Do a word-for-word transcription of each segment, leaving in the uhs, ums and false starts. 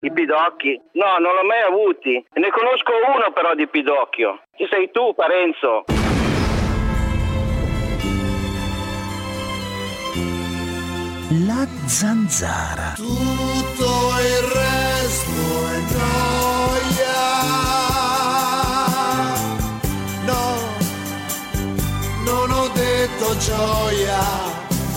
I pidocchi? No, non l'ho mai avuti. Ne conosco uno però di pidocchio. Ci sei tu, Parenzo. La zanzara. Tutto il resto è noia. No, non ho detto gioia.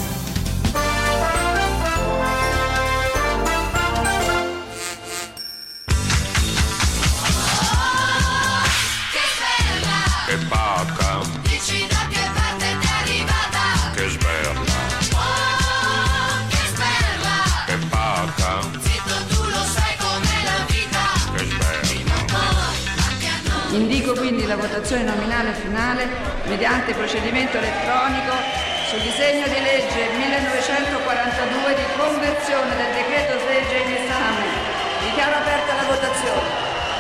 Che pacca, Dici da che parte ti è arrivata? che sberla, Oh, che sperla! che pacca, Zitto, tu lo sai com'è la vita. che sberla. Anche a noi. Indico quindi la votazione nominale finale mediante procedimento elettronico sul disegno di legge millenovecentoquarantadue di conversione del decreto legge in esame. Dichiaro aperta la votazione.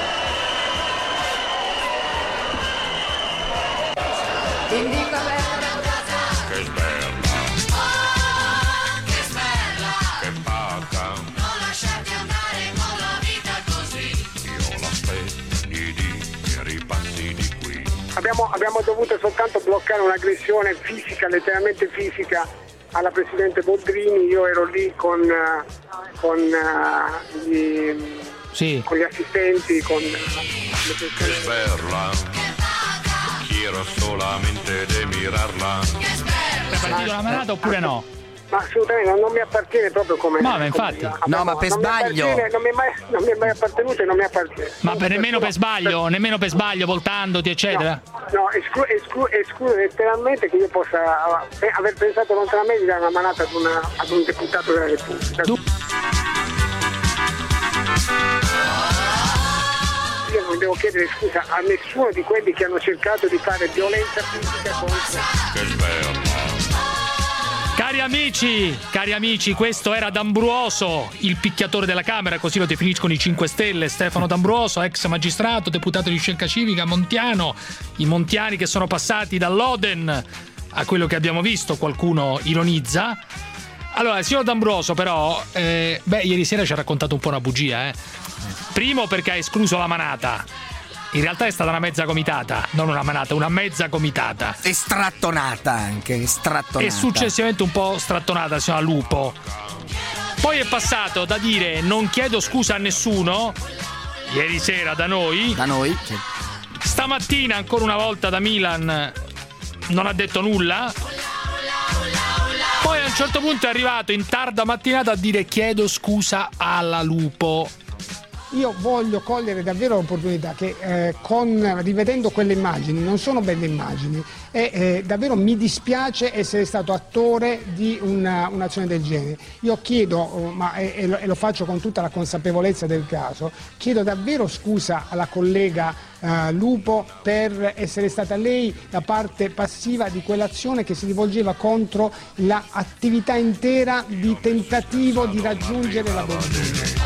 Indico aperta la votazione. Che sberla, Oh, che sperla! che pacca, Non lasciarti andare con la vita così. io l'aspetto di che ripassi di qui. Abbiamo, abbiamo dovuto soltanto bloccare un'aggressione fisica, letteralmente fisica, alla Presidente Boldrini. Io ero lì con, eh, con, eh, gli, Sì. con gli assistenti, con eh, le Che persone. sberla, quiero solamente de mirarla. È partito la manata oppure no? Ma assolutamente non, non mi appartiene proprio come... No, ma infatti. come- No, ma per non mi sbaglio. appartiene, Non mi, è mai, non mi è mai appartenuto e non mi appartiene. Ma per nemmeno per sbaglio, nemmeno per sbaglio, voltandoti, eccetera. No, esclu- esclu- escludo letteralmente che io possa eh, aver pensato lontanamente di dare una manata ad, una, ad un deputato della Repubblica. Tu- Io non devo chiedere scusa a nessuno di quelli che hanno cercato di fare violenza fisica contro. Che sberla, Cari amici, cari amici, questo era D'Ambruoso, il picchiatore della Camera, così lo definiscono i cinque Stelle, Stefano D'Ambruoso, ex magistrato, deputato di Scelta Civica, montiano, i montiani che sono passati dall'Oden a quello che abbiamo visto, qualcuno ironizza. Allora, il signor D'Ambruoso però, eh, beh, ieri sera ci ha raccontato un po' una bugia, eh. Primo perché ha escluso la manata. In realtà è stata una mezza comitata, non una manata, una mezza comitata. Estrattonata anche, estrattonata. E successivamente un po' strattonata, signora Lupo. Poi è passato da dire non chiedo scusa a nessuno, ieri sera da noi, Da noi? Sì. stamattina ancora una volta da Milan non ha detto nulla. Poi a un certo punto è arrivato in tarda mattinata a dire chiedo scusa alla Lupo. Io voglio cogliere davvero l'opportunità che eh, con, rivedendo quelle immagini, non sono belle immagini, e eh, davvero mi dispiace essere stato attore di una, un'azione del genere. Io chiedo, oh, ma, e, e, lo, e lo faccio con tutta la consapevolezza del caso, chiedo davvero scusa alla collega eh, Lupo per essere stata lei la parte passiva di quell'azione che si rivolgeva contro l'attività intera di tentativo di raggiungere la Boldrini.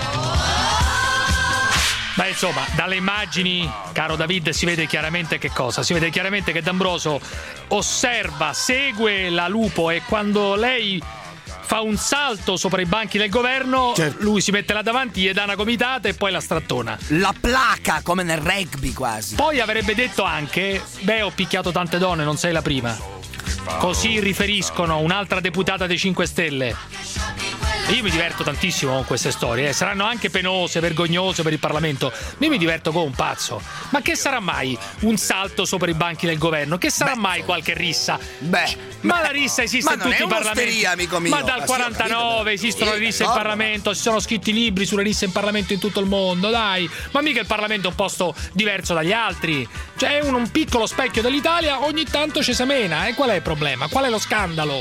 Beh, insomma, dalle immagini, caro David, si vede chiaramente che cosa? Si vede chiaramente che D'Ambroso osserva, segue la Lupo e quando lei fa un salto sopra i banchi del governo, certo, lui si mette là davanti, gli dà una comitata e poi la strattona. La placa, come nel rugby quasi. Poi avrebbe detto anche, beh, ho picchiato tante donne, non sei la prima. Così riferiscono un'altra deputata dei cinque Stelle. Io mi diverto tantissimo con queste storie, eh. Saranno anche penose, vergognose per il Parlamento. Io mi diverto come un pazzo. Ma che sarà mai un salto sopra i banchi del governo? Che sarà Beh, mai qualche rissa? Beh, Ma la rissa esiste ma in non tutti è i parlamenti. un'osteria, amico mio. Ma dal Ma sì, quarantanove ho capito, esistono sì, le risse in d'accordo, Parlamento, si sono scritti libri sulle risse in Parlamento in tutto il mondo, dai. Ma mica il Parlamento è un posto diverso dagli altri. Cioè è un, un piccolo specchio dell'Italia, ogni tanto ci semena. E qual è il problema? Qual è lo scandalo?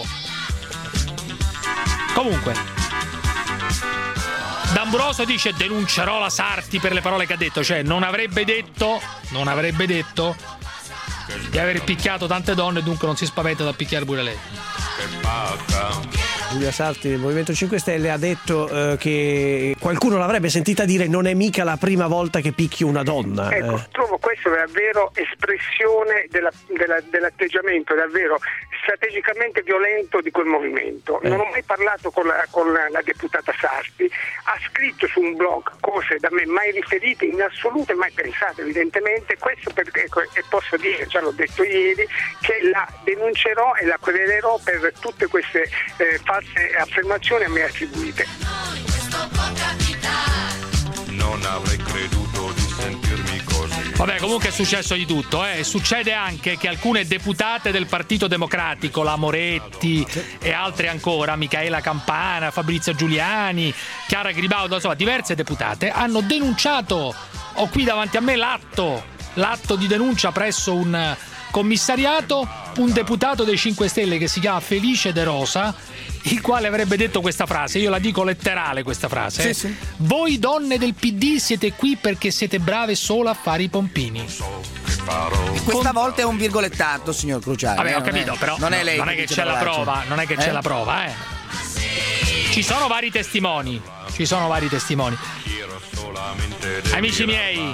Comunque D'Ambroso dice denuncerò la Sarti per le parole che ha detto, cioè non avrebbe detto, non avrebbe detto di aver picchiato tante donne, dunque non si spaventa da picchiare pure lei. che pacca, Giulia Sarti del Movimento cinque Stelle, ha detto eh, che qualcuno l'avrebbe sentita dire non è mica la prima volta che picchi una donna. Ecco, eh. trovo questo davvero espressione della, della, dell'atteggiamento davvero strategicamente violento di quel movimento. Eh. Non ho mai parlato con la, con la, la deputata Sarti, ha scritto su un blog cose da me mai riferite, in assoluto e mai pensate evidentemente, questo perché, e posso dire, già l'ho detto ieri, che la denuncerò e la querelerò per tutte queste eh, false affermazioni a me attribuite. Non avrei creduto di sentirmi così. Vabbè, comunque è successo di tutto, eh. Succede anche che alcune deputate del Partito Democratico, la Moretti e altre ancora, Micaela Campana, Fabrizia Giuliani, Chiara Gribaudo, insomma diverse deputate, hanno denunciato, ho qui davanti a me l'atto, l'atto di denuncia presso un commissariato, un deputato dei cinque Stelle che si chiama Felice De Rosa, il quale avrebbe detto questa frase, io la dico letterale questa frase, sì, eh. sì. Voi donne del P D siete qui perché siete brave solo a fare i pompini. Questa volta è un virgolettato, signor Cruciani. Vabbè, ho non capito, è, però non è lei non è che, dice c'è la parolacce. prova, non è che Eh? c'è la prova, eh. Ci sono vari testimoni, ci sono vari testimoni. Amici miei,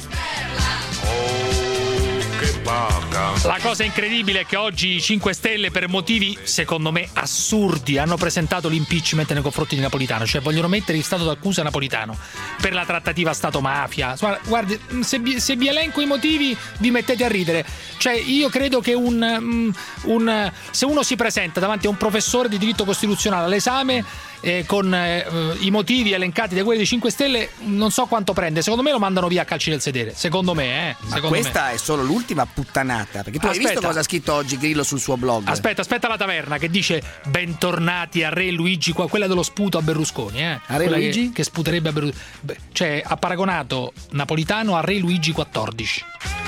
la cosa incredibile è che oggi i cinque Stelle, per motivi secondo me assurdi, hanno presentato l'impeachment nei confronti di Napolitano, cioè vogliono mettere in stato d'accusa Napolitano per la trattativa Stato-mafia. Guardi, se vi, se vi elenco i motivi vi mettete a ridere. Cioè io credo che un, un se uno si presenta davanti a un professore di diritto costituzionale all'esame eh, con eh, i motivi elencati da quelli dei cinque Stelle, non so quanto prende. Secondo me lo mandano via a calci del sedere. Secondo me, eh. Ma Secondo questa me. è solo l'ultima puttanata, perché tu hai Aspetta. visto cosa ha scritto oggi Grillo sul suo blog? Aspetta, aspetta la taverna che dice bentornati a Re Luigi, qua, quella dello sputo a Berlusconi, eh. A Re Quella Luigi? Che, che sputerebbe a Berlusconi. Beh, cioè ha paragonato Napolitano a Re Luigi quattordici.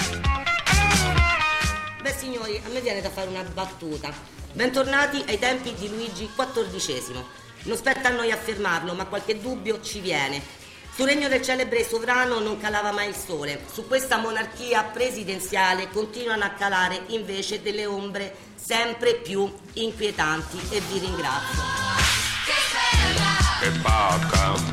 Beh signori, a me viene da fare una battuta. Bentornati ai tempi di Luigi quattordicesimo. Non spetta a noi affermarlo, ma qualche dubbio ci viene. Sul regno del celebre sovrano non calava mai il sole. Su questa monarchia presidenziale continuano a calare invece delle ombre sempre più inquietanti e vi ringrazio. Che bacca.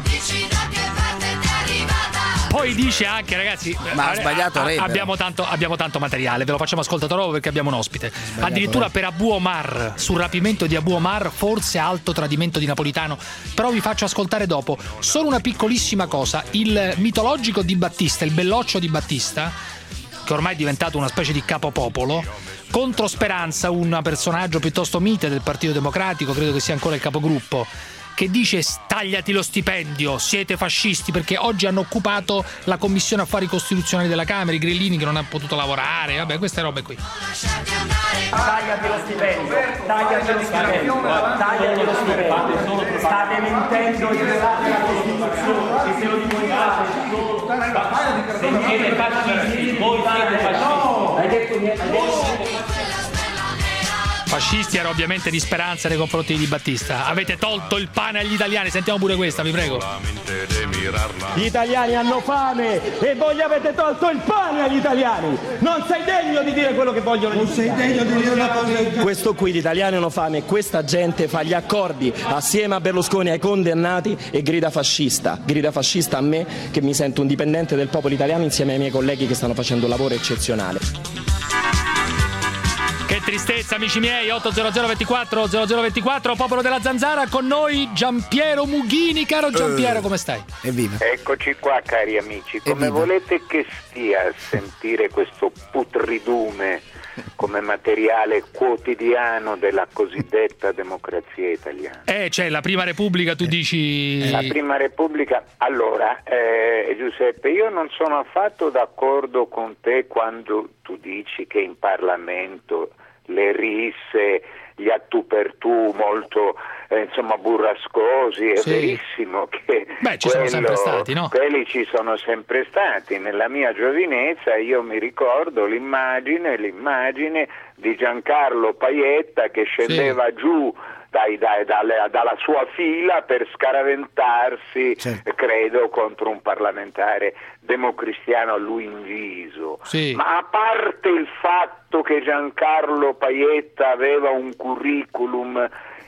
Poi dice anche, ragazzi, Ma ha sbagliato Re, però. abbiamo tanto, abbiamo tanto materiale, ve lo facciamo ascoltare dopo perché abbiamo un ospite. Addirittura Re. per Abu Omar, sul rapimento di Abu Omar, forse alto tradimento di Napolitano, però vi faccio ascoltare dopo. Solo una piccolissima cosa, il mitologico Di Battista, il belloccio Di Battista, che ormai è diventato una specie di capopopolo, contro Speranza, un personaggio piuttosto mite del Partito Democratico, credo che sia ancora il capogruppo, che dice tagliati lo stipendio, siete fascisti, perché oggi hanno occupato la commissione affari costituzionali della Camera, i grillini che non hanno potuto lavorare, vabbè, queste robe qui. Tagliati lo stipendio, tagliati lo stipendio, tagliati lo stipendio, state mentendo in relazione alla Costituzione, e se lo dimostrate, se siete fascisti, voi siete fascisti. Hai detto niente. Fascisti era ovviamente di Speranza nei confronti di Di Battista. Avete tolto il pane agli italiani, sentiamo pure questa, vi prego. Gli italiani hanno fame e voi avete tolto il pane agli italiani. Non sei degno di dire quello che vogliono. Non sei degno di dire una cosa. Questo qui, gli italiani hanno fame, questa gente fa gli accordi assieme a Berlusconi ai condannati e grida fascista. Grida fascista a me che mi sento un dipendente del popolo italiano insieme ai miei colleghi che stanno facendo un lavoro eccezionale. Che tristezza, amici miei. Otto zero zero ventiquattro zero zero ventiquattro, popolo della Zanzara, con noi Giampiero Mughini. Caro Giampiero, come stai? Evviva. Eccoci qua, cari amici. Come Evviva. volete che stia a sentire questo putridume come materiale quotidiano della cosiddetta democrazia italiana? Eh, cioè la Prima Repubblica, tu dici... La Prima Repubblica, allora, eh, Giuseppe, io non sono affatto d'accordo con te quando tu dici che in Parlamento le risse, gli a tu per tu molto eh, insomma burrascosi, è Sì. verissimo che Beh, ci sono quello- sempre stati, no? quelli ci sono sempre stati. Nella mia giovinezza io mi ricordo l'immagine l'immagine di Giancarlo Paietta che scendeva giù dai, dai, dalle- dalla sua fila per scaraventarsi, Certo. credo, contro un parlamentare democristiano a lui inviso. Sì. Ma a parte il fatto che Giancarlo Paietta aveva un curriculum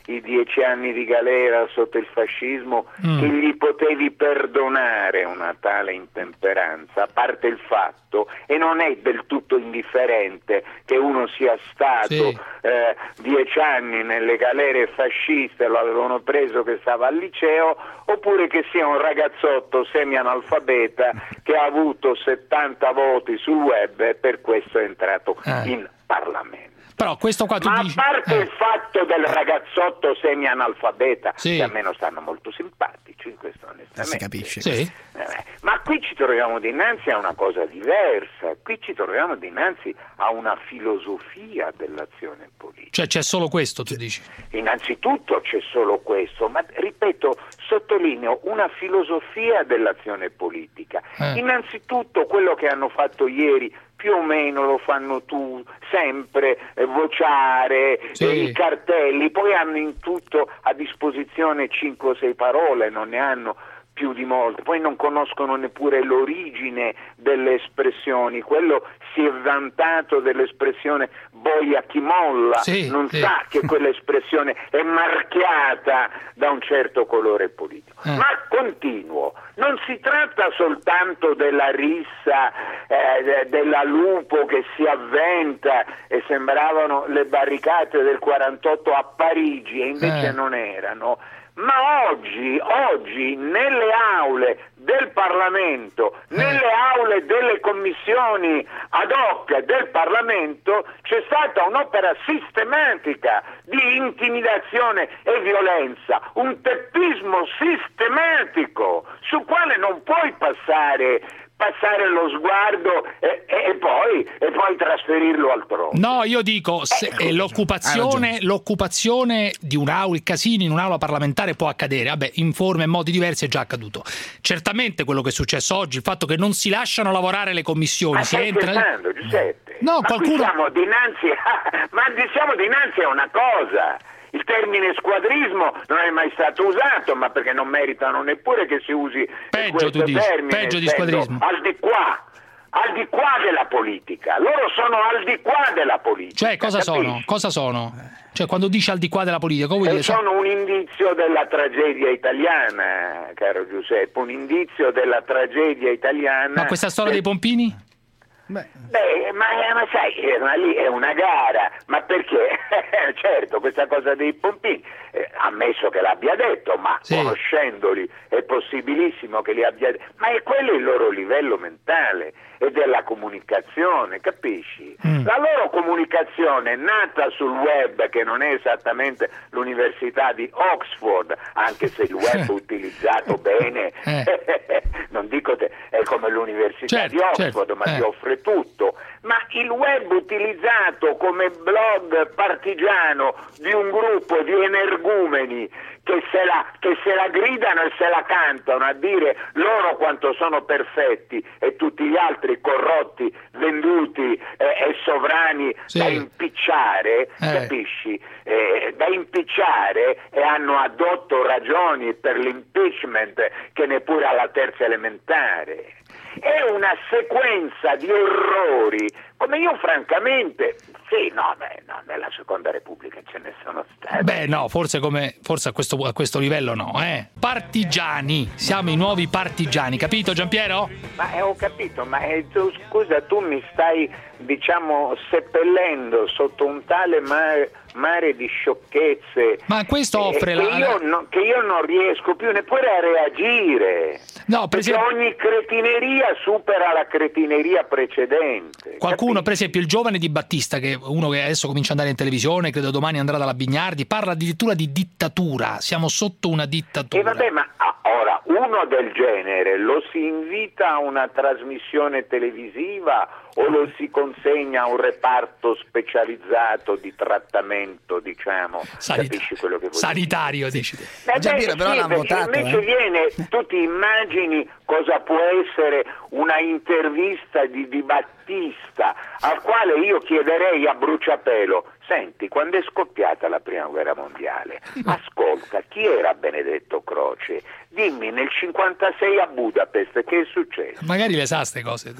i dieci anni di galera sotto il fascismo Mm. che gli potevi perdonare una tale intemperanza, a parte il fatto, e non è del tutto indifferente che uno sia stato Sì. eh, dieci anni nelle galere fasciste, lo avevano preso che stava al liceo, oppure che sia un ragazzotto semi-analfabeta che ha avuto settanta voti sul web e per questo è entrato Eh. in Parlamento. Però questo qua tu Ma dici... a parte eh. il fatto del ragazzotto semi-analfabeta, Sì. che a me non stanno molto simpatici, questo onestamente. Si capisce. Sì. Eh, ma qui ci troviamo dinanzi a una cosa diversa, qui ci troviamo dinanzi a una filosofia dell'azione politica. Cioè c'è solo questo, tu dici? Innanzitutto c'è solo questo, ma ripeto, sottolineo una filosofia dell'azione politica. Eh. Innanzitutto quello che hanno fatto ieri più o meno lo fanno tu sempre, eh, vociare, Sì. eh, i cartelli, poi hanno in tutto a disposizione cinque o sei parole, non ne hanno più di molte, poi non conoscono neppure l'origine delle espressioni, quello si è vantato dell'espressione boia chi molla, Sì, non sì. sa che quell'espressione è marchiata da un certo colore politico. Eh. Ma continuo, non si tratta soltanto della rissa, eh, de- della lupo che si avventa e sembravano le barricate del quarantotto a Parigi e invece Eh. non erano. Ma oggi, oggi nelle aule del Parlamento, nelle aule delle commissioni ad hoc del Parlamento c'è stata un'opera sistematica di intimidazione e violenza, un teppismo sistematico sul quale non puoi passare passare lo sguardo e, e, poi, e poi trasferirlo altrove. No, io dico, se, eh, l'occupazione, l'occupazione di un'aula, il casino in un'aula parlamentare può accadere, vabbè, in forme e modi diversi è già accaduto. Certamente quello che è successo oggi, il fatto che non si lasciano lavorare le commissioni, Ma si stai entra... scherzando, Giuseppe? No, ma qualcuno- qui siamo dinanzi a, ma siamo dinanzi a una cosa. Il termine squadrismo non è mai stato usato, ma perché non meritano neppure che si usi Peggio, questo tu dici, termine, peggio di essendo squadrismo. al di qua, al di qua della politica. Loro sono al di qua della politica. Cioè, cosa capisci? sono? Cosa sono? Cioè, quando dici al di qua della politica, come vuoi E dire? sono un indizio della tragedia italiana, caro Giuseppe, un indizio della tragedia italiana. Ma questa storia dei pompini? Beh, ma, ma sai, eh, ma lì è una gara, ma perché? Certo, questa cosa dei pompini, eh, ammesso che l'abbia detto, ma Sì. conoscendoli è possibilissimo che li abbia detto, ma è quello il loro livello mentale e della comunicazione, capisci? Mm. La loro comunicazione nata sul web, che non è esattamente l'università di Oxford, anche se il web utilizzato bene, Eh. non dico te, è come l'università Certo, di Oxford, certo, ma eh. ti offre tutto, ma il web utilizzato come blog partigiano di un gruppo di energumeni che se la, che se la gridano e se la cantano a dire loro quanto sono perfetti e tutti gli altri corrotti, venduti eh, e sovrani Sì. da impicciare, Eh. capisci? Eh, da impicciare, e hanno addotto ragioni per l'impeachment che neppure alla terza elementare. È una sequenza di orrori, come io francamente, sì, no, beh, no, nella seconda repubblica ce ne sono stati. Beh, no, forse, come, forse a, questo, a questo livello no, eh. Partigiani, siamo i nuovi partigiani, capito Giampiero? Ma eh, ho capito, ma eh, tu, scusa, tu mi stai, diciamo, seppellendo sotto un tale mare, mare di sciocchezze. Ma questo eh, offre che, la... io no, che io non riesco più neppure a reagire. No, per perché esempio- ogni cretineria supera la cretineria precedente. Qualcuno, per esempio il giovane Di Battista, che è uno che adesso comincia ad andare in televisione, credo domani andrà dalla Bignardi, parla addirittura di dittatura, siamo sotto una dittatura. E vabbè, ma ah, ora uno del genere lo si invita a una trasmissione televisiva o lo si consegna a un reparto specializzato di trattamento, diciamo, Sanita- capisci quello che vuol sanitario, dici. dire? Beh, Giampiero, però sì, l'hanno perché votato, invece eh. viene, tu ti immagini cosa può essere una intervista di Di Battista, al quale io chiederei a bruciapelo: senti, quando è scoppiata la prima guerra mondiale, ascolta, chi era Benedetto Croce? Dimmi, nel cinquantasei a Budapest che è successo? Magari le sa ste cose. Ma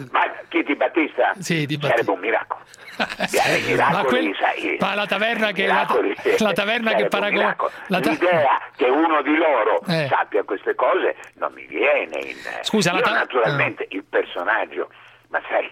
chi Di Battista? Sì, Di Battista. Sarebbe un miracolo. Sì, miracoli, ma, quel, sai, ma la taverna che miracoli, la, la taverna che paragona ta- l'idea che uno di loro eh. sappia queste cose non mi viene in scusa io la ta- naturalmente eh. il personaggio, ma sai,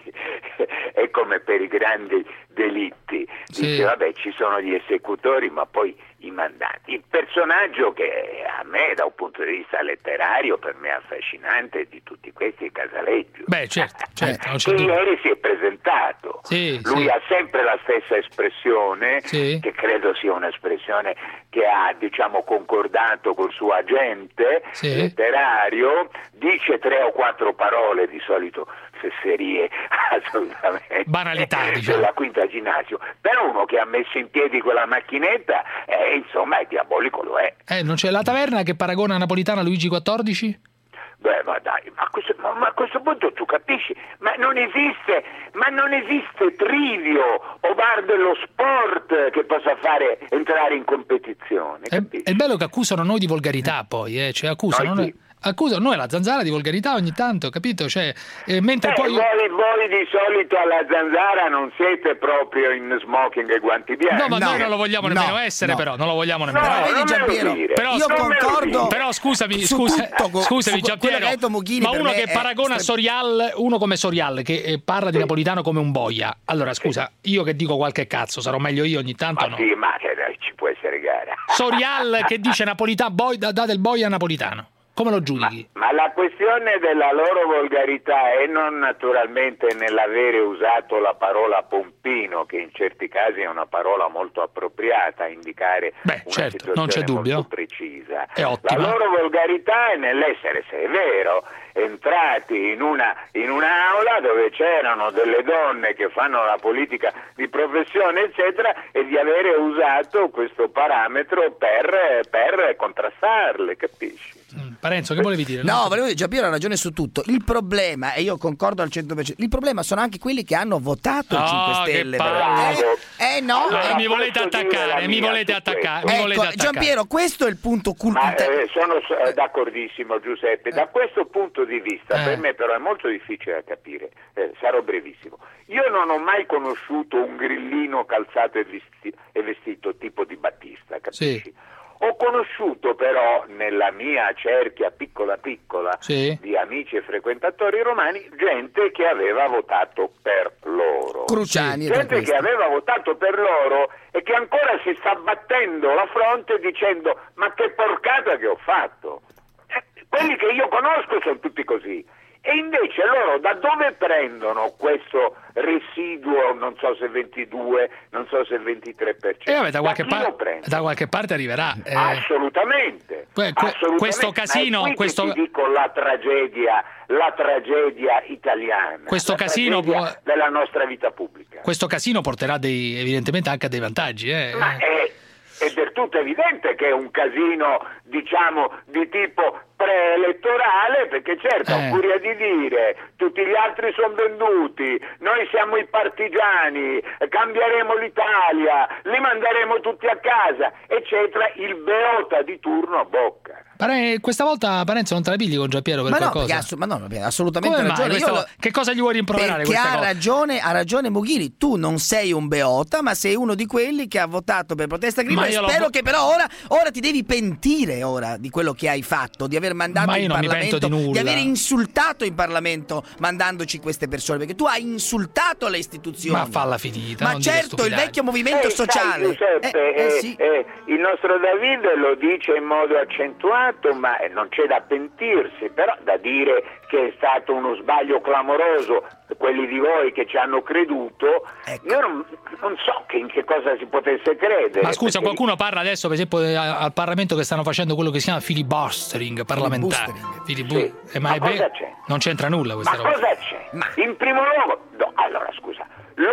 è come per i grandi delitti, sì. dice vabbè ci sono gli esecutori ma poi i mandati. Il personaggio che a me da un punto di vista letterario per me è affascinante di tutti questi è Casaleggio. Beh, certo, certo, non c'è che dubbio. ieri si è presentato. Sì, Lui sì. ha sempre la stessa espressione, sì. che credo sia un'espressione che ha, diciamo, concordato col suo agente sì. letterario, dice tre o quattro parole, di solito fesserie assolutamente banalità, diciamo. della quinta ginnasio, però uno che ha messo in piedi quella macchinetta eh, insomma è diabolico, lo è. Eh, non c'è la taverna che paragona Napolitano a Luigi quattordici? Beh, ma dai, ma a, questo, ma, ma a questo punto tu capisci, ma non esiste, ma non esiste trivio o bar dello sport che possa fare entrare in competizione. È, è bello che accusano noi di volgarità poi, eh, cioè accusano Noi noi, accusano noi la Zanzara di volgarità ogni tanto, capito? Cioè, eh, mentre eh, poi voi, voi di solito alla Zanzara non siete proprio in smoking e guanti bianchi. No, ma no, noi non lo vogliamo nemmeno no, essere, no. però non lo vogliamo nemmeno No, essere. vedi Giampiero, Però, io non concordo però scusami, su scusa, tutto, scusami su quello Giampiero, che ha detto Mughini, ma per uno me che è paragona estre- Sorial, uno come Sorial che eh, parla di Napolitano come un boia. Allora scusa, io che dico qualche cazzo, sarò meglio io ogni tanto Ma no. sì, ma che ci può essere gara. Sorial che dice Napolitano, boy, dà del boia a Napolitano. Come lo giudichi? Ma la questione della loro volgarità è non naturalmente nell'avere usato la parola pompino, che in certi casi è una parola molto appropriata a indicare Beh, una certo, situazione non c'è dubbio. molto precisa. È ottima. La loro volgarità è nell'essere, se è vero, entrati in una in un'aula dove c'erano delle donne che fanno la politica di professione, eccetera, e di avere usato questo parametro per, per contrastarle, capisci? Parenzo, che volevi dire? No, volevo dire, Giampiero ha ragione su tutto. Il problema, e io concordo al cento per cento, il problema sono anche quelli che hanno votato Oh, il cinque che Stelle. palle. Eh, eh no, Allora, eh, mi volete posso dire attaccare, la mi mia volete su attaccare, questo? mi volete ecco, attaccare. Giampiero, questo è il punto Ma culturale. eh, sono eh, d'accordissimo, Giuseppe. Da questo punto di vista, Eh. per me però è molto difficile da capire. Eh, sarò brevissimo. Io non ho mai conosciuto un grillino calzato e vestito, e vestito tipo Di Battista, capisci? Sì. Ho conosciuto però nella mia cerchia piccola piccola Sì. di amici e frequentatori romani gente che aveva votato per loro. Cruciani è tra Gente questi. che aveva votato per loro e che ancora si sta battendo la fronte dicendo ma che porcata che ho fatto. Eh, quelli che io conosco sono tutti così. E invece loro da dove prendono questo residuo, non so se ventidue, non so se ventitré per cento? E vabbè, da qualche, chi par- lo prende? da qualche parte arriverà. eh. Assolutamente. Que- que- assolutamente. questo Ma è casino, qui che questo- ti dico la tragedia, la tragedia italiana. Questo la casino tragedia può- della nostra vita pubblica. Questo casino porterà dei, evidentemente anche a dei vantaggi. Eh. Ma è, è del tutto evidente che è un casino, diciamo, di tipo preelettorale, perché certo, Eh. a furia di dire tutti gli altri sono venduti, noi siamo i partigiani, cambieremo l'Italia, li manderemo tutti a casa, eccetera, il beota di turno a bocca. Pare- questa volta Parenzo non te la pigli con Giampiero per Ma no, qualcosa? perché assu- ma no, no, ha assolutamente Come mai? ragione. Questa Io volta- Che cosa gli vuoi rimproverare Perché questa ha cosa? ragione, ha ragione Mughini, tu non sei un beota, ma sei uno di quelli che ha votato per protesta Ma agricola. io l'ho Spero vo- che però ora, ora ti devi pentire ora di quello che hai fatto, di aver mandato Ma io in non mi Parlamento, pento di nulla. aver insultato in Parlamento mandandoci queste persone, perché tu hai insultato le istituzioni. Ma falla finita. Ma non dire certo, il stupidaggini. vecchio movimento Eh, sai, sociale. Giuseppe, Eh, eh, eh, sì. eh, il nostro Davide lo dice in modo accentuato, ma eh, non c'è da pentirsi, però da dire che è stato uno sbaglio clamoroso, quelli di voi che ci hanno creduto, Ecco. io non, non so che in che cosa si potesse credere. Ma scusa, perché- qualcuno parla adesso, per esempio, eh, al Parlamento che stanno facendo quello che si chiama filibustering parlamentare. Filibu- Sì. eh, ma Ma è be- cosa c'è? Non c'entra nulla questa Ma roba. cosa c'è? Ma- In primo luogo, no, allora scusa,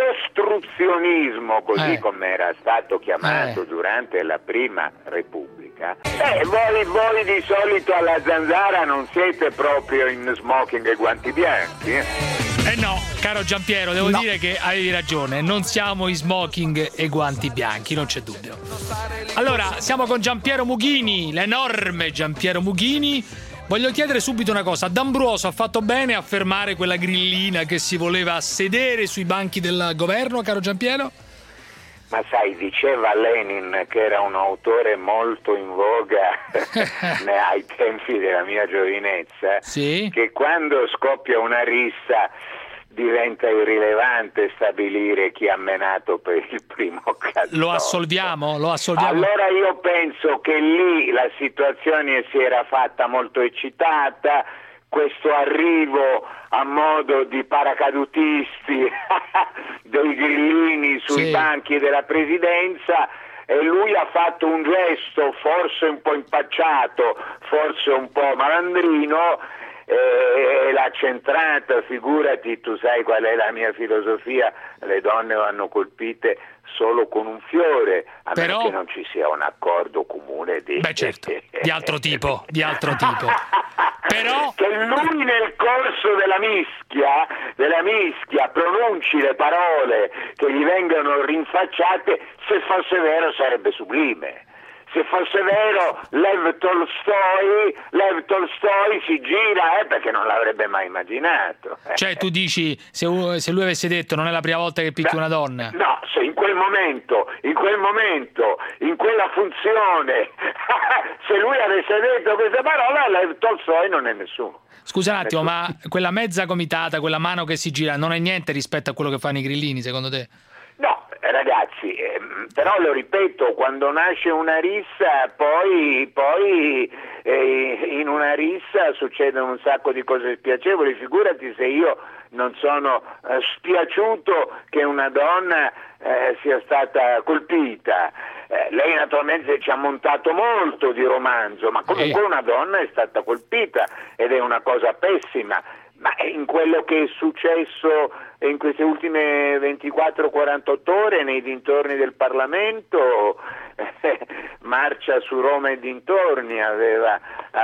l'ostruzionismo, così Eh. come era stato chiamato Eh. durante la prima Repubblica, eh, voi, voi di solito alla Zanzara non siete proprio in smoking e guanti bianchi, eh? Eh no, caro Giampiero, devo No. dire che avevi ragione, non siamo in smoking e guanti bianchi, non c'è dubbio. Allora, siamo con Giampiero Mughini, l'enorme Giampiero Mughini, Voglio chiedere subito una cosa. D'Ambruoso ha fatto bene a fermare quella grillina che si voleva sedere sui banchi del governo, caro Giampiero? Ma sai, diceva Lenin, che era un autore molto in voga ai tempi della mia giovinezza, sì? Che quando scoppia una rissa diventa irrilevante stabilire chi ha menato per il primo cazzotto. Lo assolviamo? Lo assolviamo? Allora io penso che lì la situazione si era fatta molto eccitata, questo arrivo a modo di paracadutisti dei grillini sui sì. banchi della presidenza, e lui ha fatto un gesto forse un po' impacciato, forse un po' malandrino, e l'ha centrata. Figurati, tu sai qual è la mia filosofia, le donne vanno colpite solo con un fiore, a Però... meno che non ci sia un accordo comune di... Beh certo, di altro tipo, di altro tipo. Però... Che lui nel corso della mischia, della mischia pronunci le parole che gli vengono rinfacciate, se fosse vero sarebbe sublime. Se fosse vero, Lev Tolstoi, Lev Tolstoi si gira, eh, perché non l'avrebbe mai immaginato. Cioè tu dici, se, se lui avesse detto non è la prima volta che picchi una donna? No, se in quel momento, in quel momento, in quella funzione, se lui avesse detto queste parole, Lev Tolstoi non è nessuno. Scusa un attimo, ma quella mezza comitata, quella mano che si gira, non è niente rispetto a quello che fanno i grillini, secondo te? No, ragazzi, ehm, però lo ripeto, quando nasce una rissa, poi, poi eh, in una rissa succedono un sacco di cose spiacevoli. Figurati se io non sono eh, spiaciuto che una donna eh, sia stata colpita. Eh, lei naturalmente ci ha montato molto di romanzo, ma comunque una donna è stata colpita ed è una cosa pessima. Ma in quello che è successo in queste ultime ventiquattro quarantotto ore nei dintorni del Parlamento, eh, Marcia su Roma e dintorni aveva,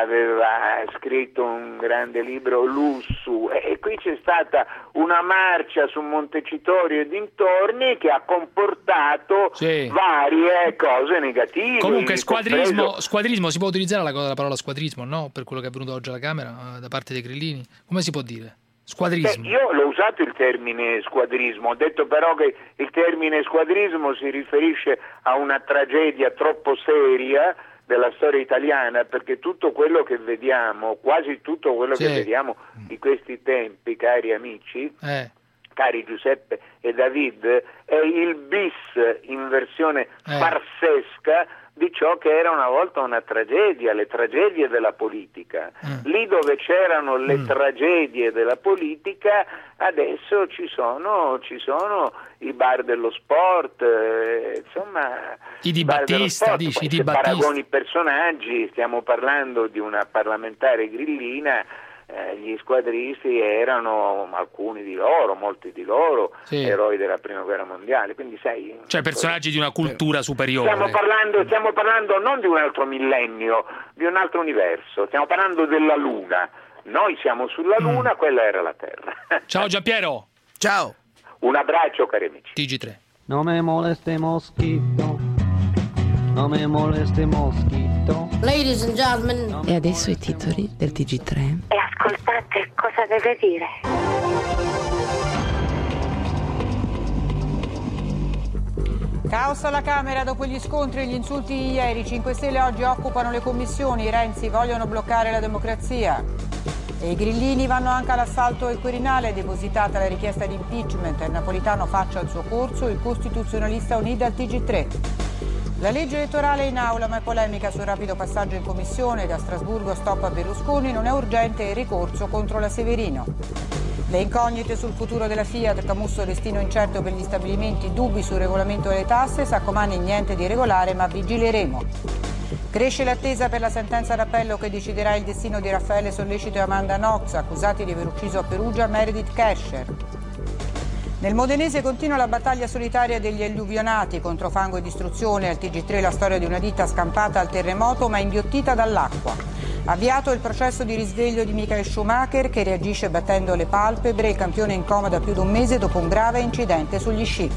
aveva scritto un grande libro, Lussu, e, e qui c'è stata una marcia su Montecitorio e dintorni che ha comportato sì. varie cose negative. Comunque squadrismo, compreso... squadrismo, si può utilizzare la, la parola squadrismo, no? Per quello che è avvenuto oggi alla Camera da parte dei grillini? Come si può dire? Squadrismo. Beh, io l'ho usato il termine squadrismo, ho detto però che il termine squadrismo si riferisce a una tragedia troppo seria della storia italiana, perché tutto quello che vediamo, quasi tutto quello sì. che vediamo di questi tempi, cari amici, eh. cari Giuseppe e David, è il bis in versione eh. farsesca di ciò che era una volta una tragedia, le tragedie della politica. Mm. Lì dove c'erano le mm. tragedie della politica, adesso ci sono, ci sono i bar dello sport, eh, insomma... I Di Battista, dici, i Di Battista. Paragoni personaggi, stiamo parlando di una parlamentare grillina, eh, gli squadristi erano alcuni di loro, molti di loro, sì. eroi della prima guerra mondiale, quindi sai... Cioè personaggi di una cultura superiore. Stiamo parlando, stiamo parlando non di un altro millennio, di un altro universo, stiamo parlando della Luna. Noi siamo sulla Luna, mm. quella era la Terra. Ciao Giampiero. Ciao. Un abbraccio, cari amici. T G tre. No me moleste mosquito, no me moleste mosquito. Ladies and gentlemen. E adesso i titoli del T G tre. E ascoltate cosa deve dire. Caos alla Camera dopo gli scontri e gli insulti di ieri. cinque Stelle oggi occupano le commissioni. Renzi vogliono bloccare la democrazia. E i grillini vanno anche all'assalto al Quirinale. Depositata la richiesta di impeachment. Il Napolitano faccia il suo corso. Il costituzionalista Unida al T G tre. La legge elettorale è in aula, ma è polemica sul rapido passaggio in commissione. Da Strasburgo stop a Berlusconi, non è urgente il ricorso contro la Severino. Le incognite sul futuro della Fiat, Camusso destino incerto per gli stabilimenti, dubbi sul regolamento delle tasse, Saccomanni niente di regolare ma vigileremo. Cresce l'attesa per la sentenza d'appello che deciderà il destino di Raffaele Sollecito e Amanda Knox, accusati di aver ucciso a Perugia Meredith Kesher. Nel modenese continua la battaglia solitaria degli alluvionati contro fango e distruzione. Al T G tre la storia di una ditta scampata al terremoto ma inghiottita dall'acqua. Avviato il processo di risveglio di Michael Schumacher che reagisce battendo le palpebre, il campione in coma da più di un mese dopo un grave incidente sugli sci.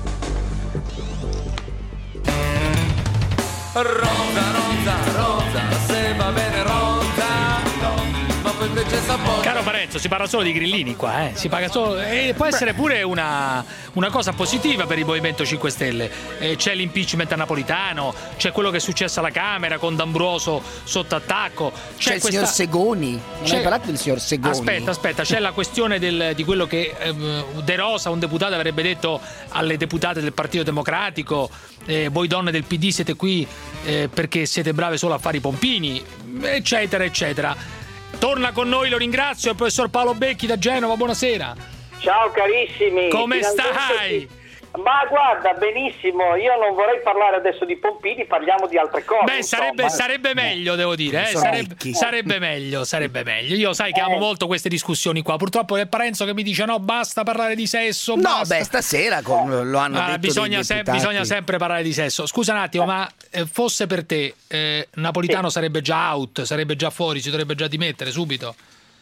Rosa, rosa, rosa, se va bene rosa, no. invece sapote. Caro Parenzo, si parla solo di grillini qua, eh? Si paga solo. E può essere pure una, una cosa positiva per il Movimento cinque Stelle. Eh, c'è l'impeachment a Napolitano, c'è quello che è successo alla Camera con D'Ambroso sotto attacco. C'è, c'è il questa... signor Segoni. Non c'è... hai parlato del signor Segoni? Aspetta, aspetta, c'è la questione del, di quello che eh, De Rosa, un deputato, avrebbe detto alle deputate del Partito Democratico: eh, voi donne del P D siete qui eh, perché siete brave solo a fare i pompini, eccetera, eccetera. Torna con noi, lo ringrazio, il professor Paolo Becchi da Genova, buonasera. Ciao carissimi. Come Finalmente stai? Ti... Ma guarda, benissimo, io non vorrei parlare adesso di pompini, parliamo di altre cose. Beh, sarebbe, sarebbe meglio, devo dire, eh? sarebbe, sarebbe meglio, sarebbe meglio. Io sai che amo molto queste discussioni qua. Purtroppo è Parenzo che mi dice no, basta parlare di sesso. No, basta. beh, stasera con, lo hanno ah, detto bisogna, se, bisogna sempre parlare di sesso. Scusa un attimo, ma eh, fosse per te, eh, Napolitano sì. sarebbe già out, sarebbe già fuori, si dovrebbe già dimettere subito?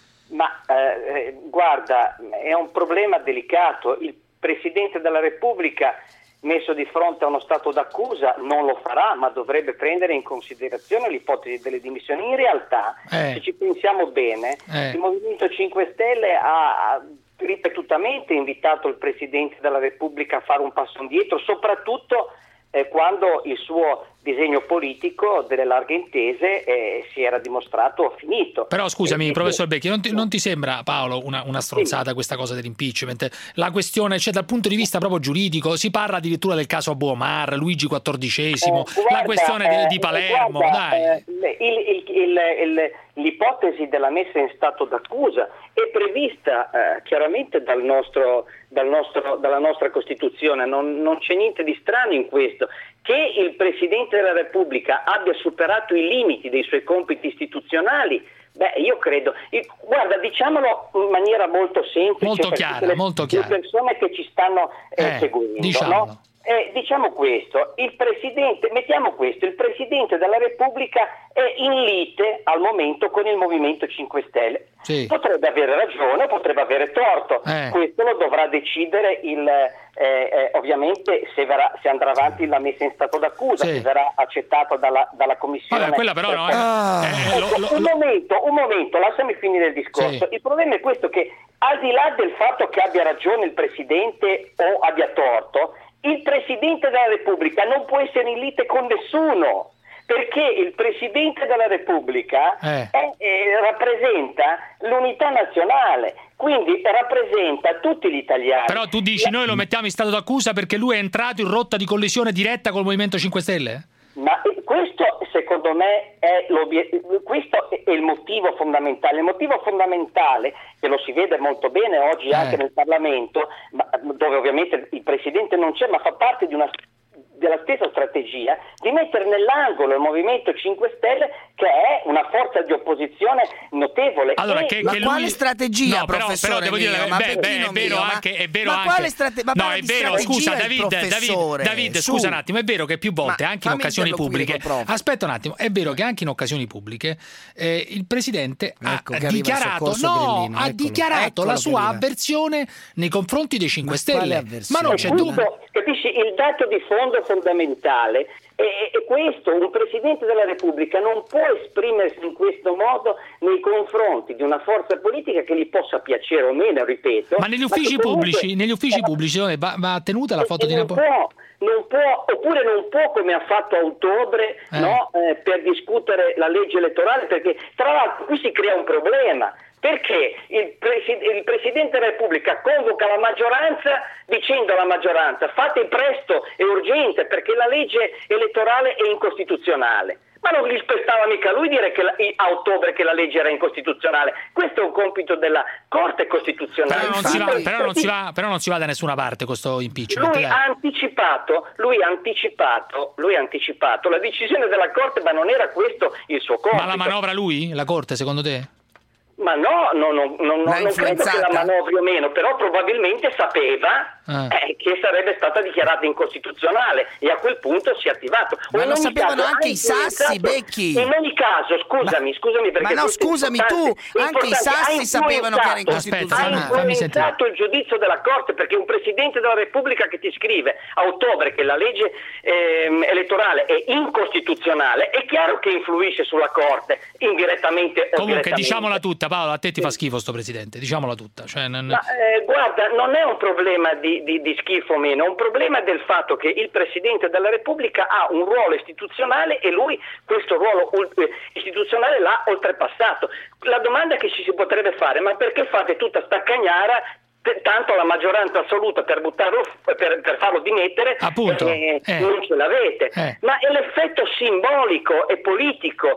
Ma eh, guarda, è un problema delicato. Il Presidente della Repubblica, messo di fronte a uno stato d'accusa, non lo farà, ma dovrebbe prendere in considerazione l'ipotesi delle dimissioni. In realtà, eh. se ci pensiamo bene, eh. il Movimento cinque Stelle ha ripetutamente invitato il Presidente della Repubblica a fare un passo indietro, soprattutto eh, quando il suo disegno politico delle larghe intese eh, si era dimostrato finito. Però scusami, eh, professor Becchi, non ti, non ti sembra, Paolo, una, una stronzata sì. questa cosa dell'impeachment? La questione, cioè dal punto di vista proprio giuridico, si parla addirittura del caso Abu Omar, Luigi quattordicesimo, eh, guarda, la questione eh, di, di Palermo, guarda, dai. Eh, il, il, il, il, l'ipotesi della messa in stato d'accusa è prevista eh, chiaramente dal nostro, dal nostro, dalla nostra Costituzione, non, non c'è niente di strano in questo. Che il Presidente della Repubblica abbia superato i limiti dei suoi compiti istituzionali, beh, io credo, guarda, diciamolo in maniera molto semplice, molto chiara, le, molto chiara. le persone che ci stanno eh, eh, seguendo, no? Eh, diciamo questo, il Presidente, mettiamo questo, il Presidente della Repubblica è in lite al momento con il Movimento cinque Stelle. Sì. Potrebbe avere ragione, potrebbe avere torto, eh. questo lo dovrà decidere il, eh, eh, ovviamente se, verrà, se andrà avanti la messa in stato d'accusa, sì. se verrà accettato dalla, dalla Commissione. Vabbè, quella però no, eh. Ah. Eh, lo, lo, un momento, un momento, lasciami finire il discorso. Sì. Il problema è questo, che al di là del fatto che abbia ragione il Presidente o abbia torto, il Presidente della Repubblica non può essere in lite con nessuno, perché il Presidente della Repubblica eh. È, eh, rappresenta l'unità nazionale, quindi rappresenta tutti gli italiani. Però tu dici noi lo mettiamo in stato d'accusa perché lui è entrato in rotta di collisione diretta col Movimento cinque Stelle? Ma questo secondo me è, questo è il motivo fondamentale. Il motivo fondamentale, che lo si vede molto bene oggi eh. anche nel Parlamento, ma, dove ovviamente il Presidente non c'è, ma fa parte di una della stessa strategia di mettere nell'angolo il Movimento cinque Stelle, che è una forza di opposizione notevole. Allora, e... che, ma che quale lui... strategia, no, però, professore però devo dire, mio, ma beh, beh, è vero mio, anche, è vero ma anche. Quale strate... ma no, è vero, scusa David, David, David su. scusa un attimo, è vero che più volte, ma anche in occasioni pubbliche, aspetta un attimo, è vero che anche in occasioni pubbliche eh, il Presidente ecco, ha dichiarato, no, Grillino, ha eccolo, dichiarato eccolo la sua arriva. avversione nei confronti dei cinque ma Stelle, ma non c'è dubbio. Capisci, il dato di fondo fondamentale è, è questo: un Presidente della Repubblica non può esprimersi in questo modo nei confronti di una forza politica, che gli possa piacere o meno, ripeto. Ma negli uffici ma comunque, pubblici, negli uffici eh, pubblici va, va tenuta la foto di Napolitano? Non può, oppure non può, come ha fatto a ottobre, eh. no, eh, per discutere la legge elettorale, perché tra l'altro qui si crea un problema. Perché il, presi- il Presidente della Repubblica convoca la maggioranza dicendo alla maggioranza: fate presto, è urgente, perché la legge elettorale è incostituzionale. Ma non gli spettava mica lui dire che la, a ottobre che la legge era incostituzionale. Questo è un compito della Corte Costituzionale. Però non, si va, però non, si va, però non si va da nessuna parte questo impeachment. Lui ha anticipato, lui ha anticipato, lui ha anticipato la decisione della Corte, ma non era questo il suo compito. Ma la manovra lui, la Corte, secondo te? Ma no, no, no, no, no non credo che la manovri o meno, però probabilmente sapeva eh. Eh, che sarebbe stata dichiarata incostituzionale, e a quel punto si è attivato. Ma lo sapevano caso, anche i Sassi, Becchi. In ogni caso, scusami, ma, scusami perché... Ma no, scusami tu, anche i Sassi sapevano che era incostituzionale. Ha influenzato il giudizio della Corte, perché un Presidente della Repubblica che ti scrive a ottobre che la legge ehm, elettorale è incostituzionale, è chiaro che influisce sulla Corte, indirettamente o comunque direttamente. Diciamola tutta, Paolo, a te ti fa schifo sto presidente, diciamola tutta. Cioè, non... Ma, eh, guarda, non è un problema di, di, di schifo o meno, è un problema del fatto che il Presidente della Repubblica ha un ruolo istituzionale e lui questo ruolo istituzionale l'ha oltrepassato. La domanda che ci si potrebbe fare, ma perché fate tutta sta cagnara? Tanto la maggioranza assoluta per buttarlo, per, per farlo dimettere, appunto, eh, eh. non ce l'avete. Eh. Ma è l'effetto simbolico e politico.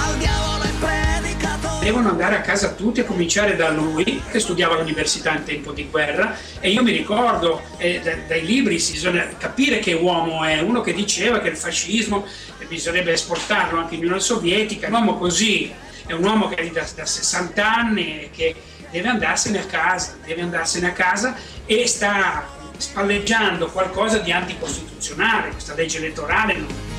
Devono andare a casa tutti, a cominciare da lui, che studiava all'università in tempo di guerra, e io mi ricordo eh, dai, dai libri si bisogna capire che uomo è, uno che diceva che il fascismo eh, bisognerebbe esportarlo anche in Unione Sovietica. Un uomo così è un uomo che è da, da sessanta anni e che deve andarsene a casa, deve andarsene a casa e sta spalleggiando qualcosa di anticostituzionale, questa legge elettorale.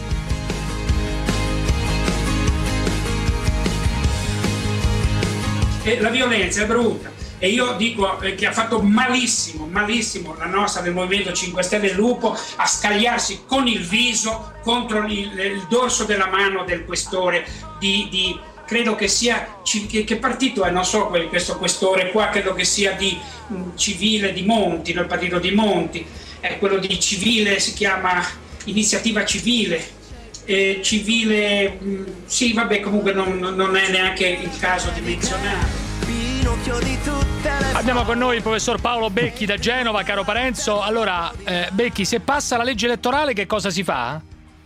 E la violenza è brutta e io dico che ha fatto malissimo, malissimo la nostra del Movimento cinque Stelle Lupo a scagliarsi con il viso contro il, il dorso della mano del questore di, di credo che sia, che, che partito è, non so, questo questore qua, credo che sia di mh, Civile di Monti, nel partito di Monti, è quello di Civile, si chiama Iniziativa Civile, eh, Civile, mh, sì vabbè comunque non, non è neanche il caso di menzionare. Abbiamo con noi il professor Paolo Becchi da Genova, caro Parenzo. Allora, eh, Becchi, se passa la legge elettorale che cosa si fa?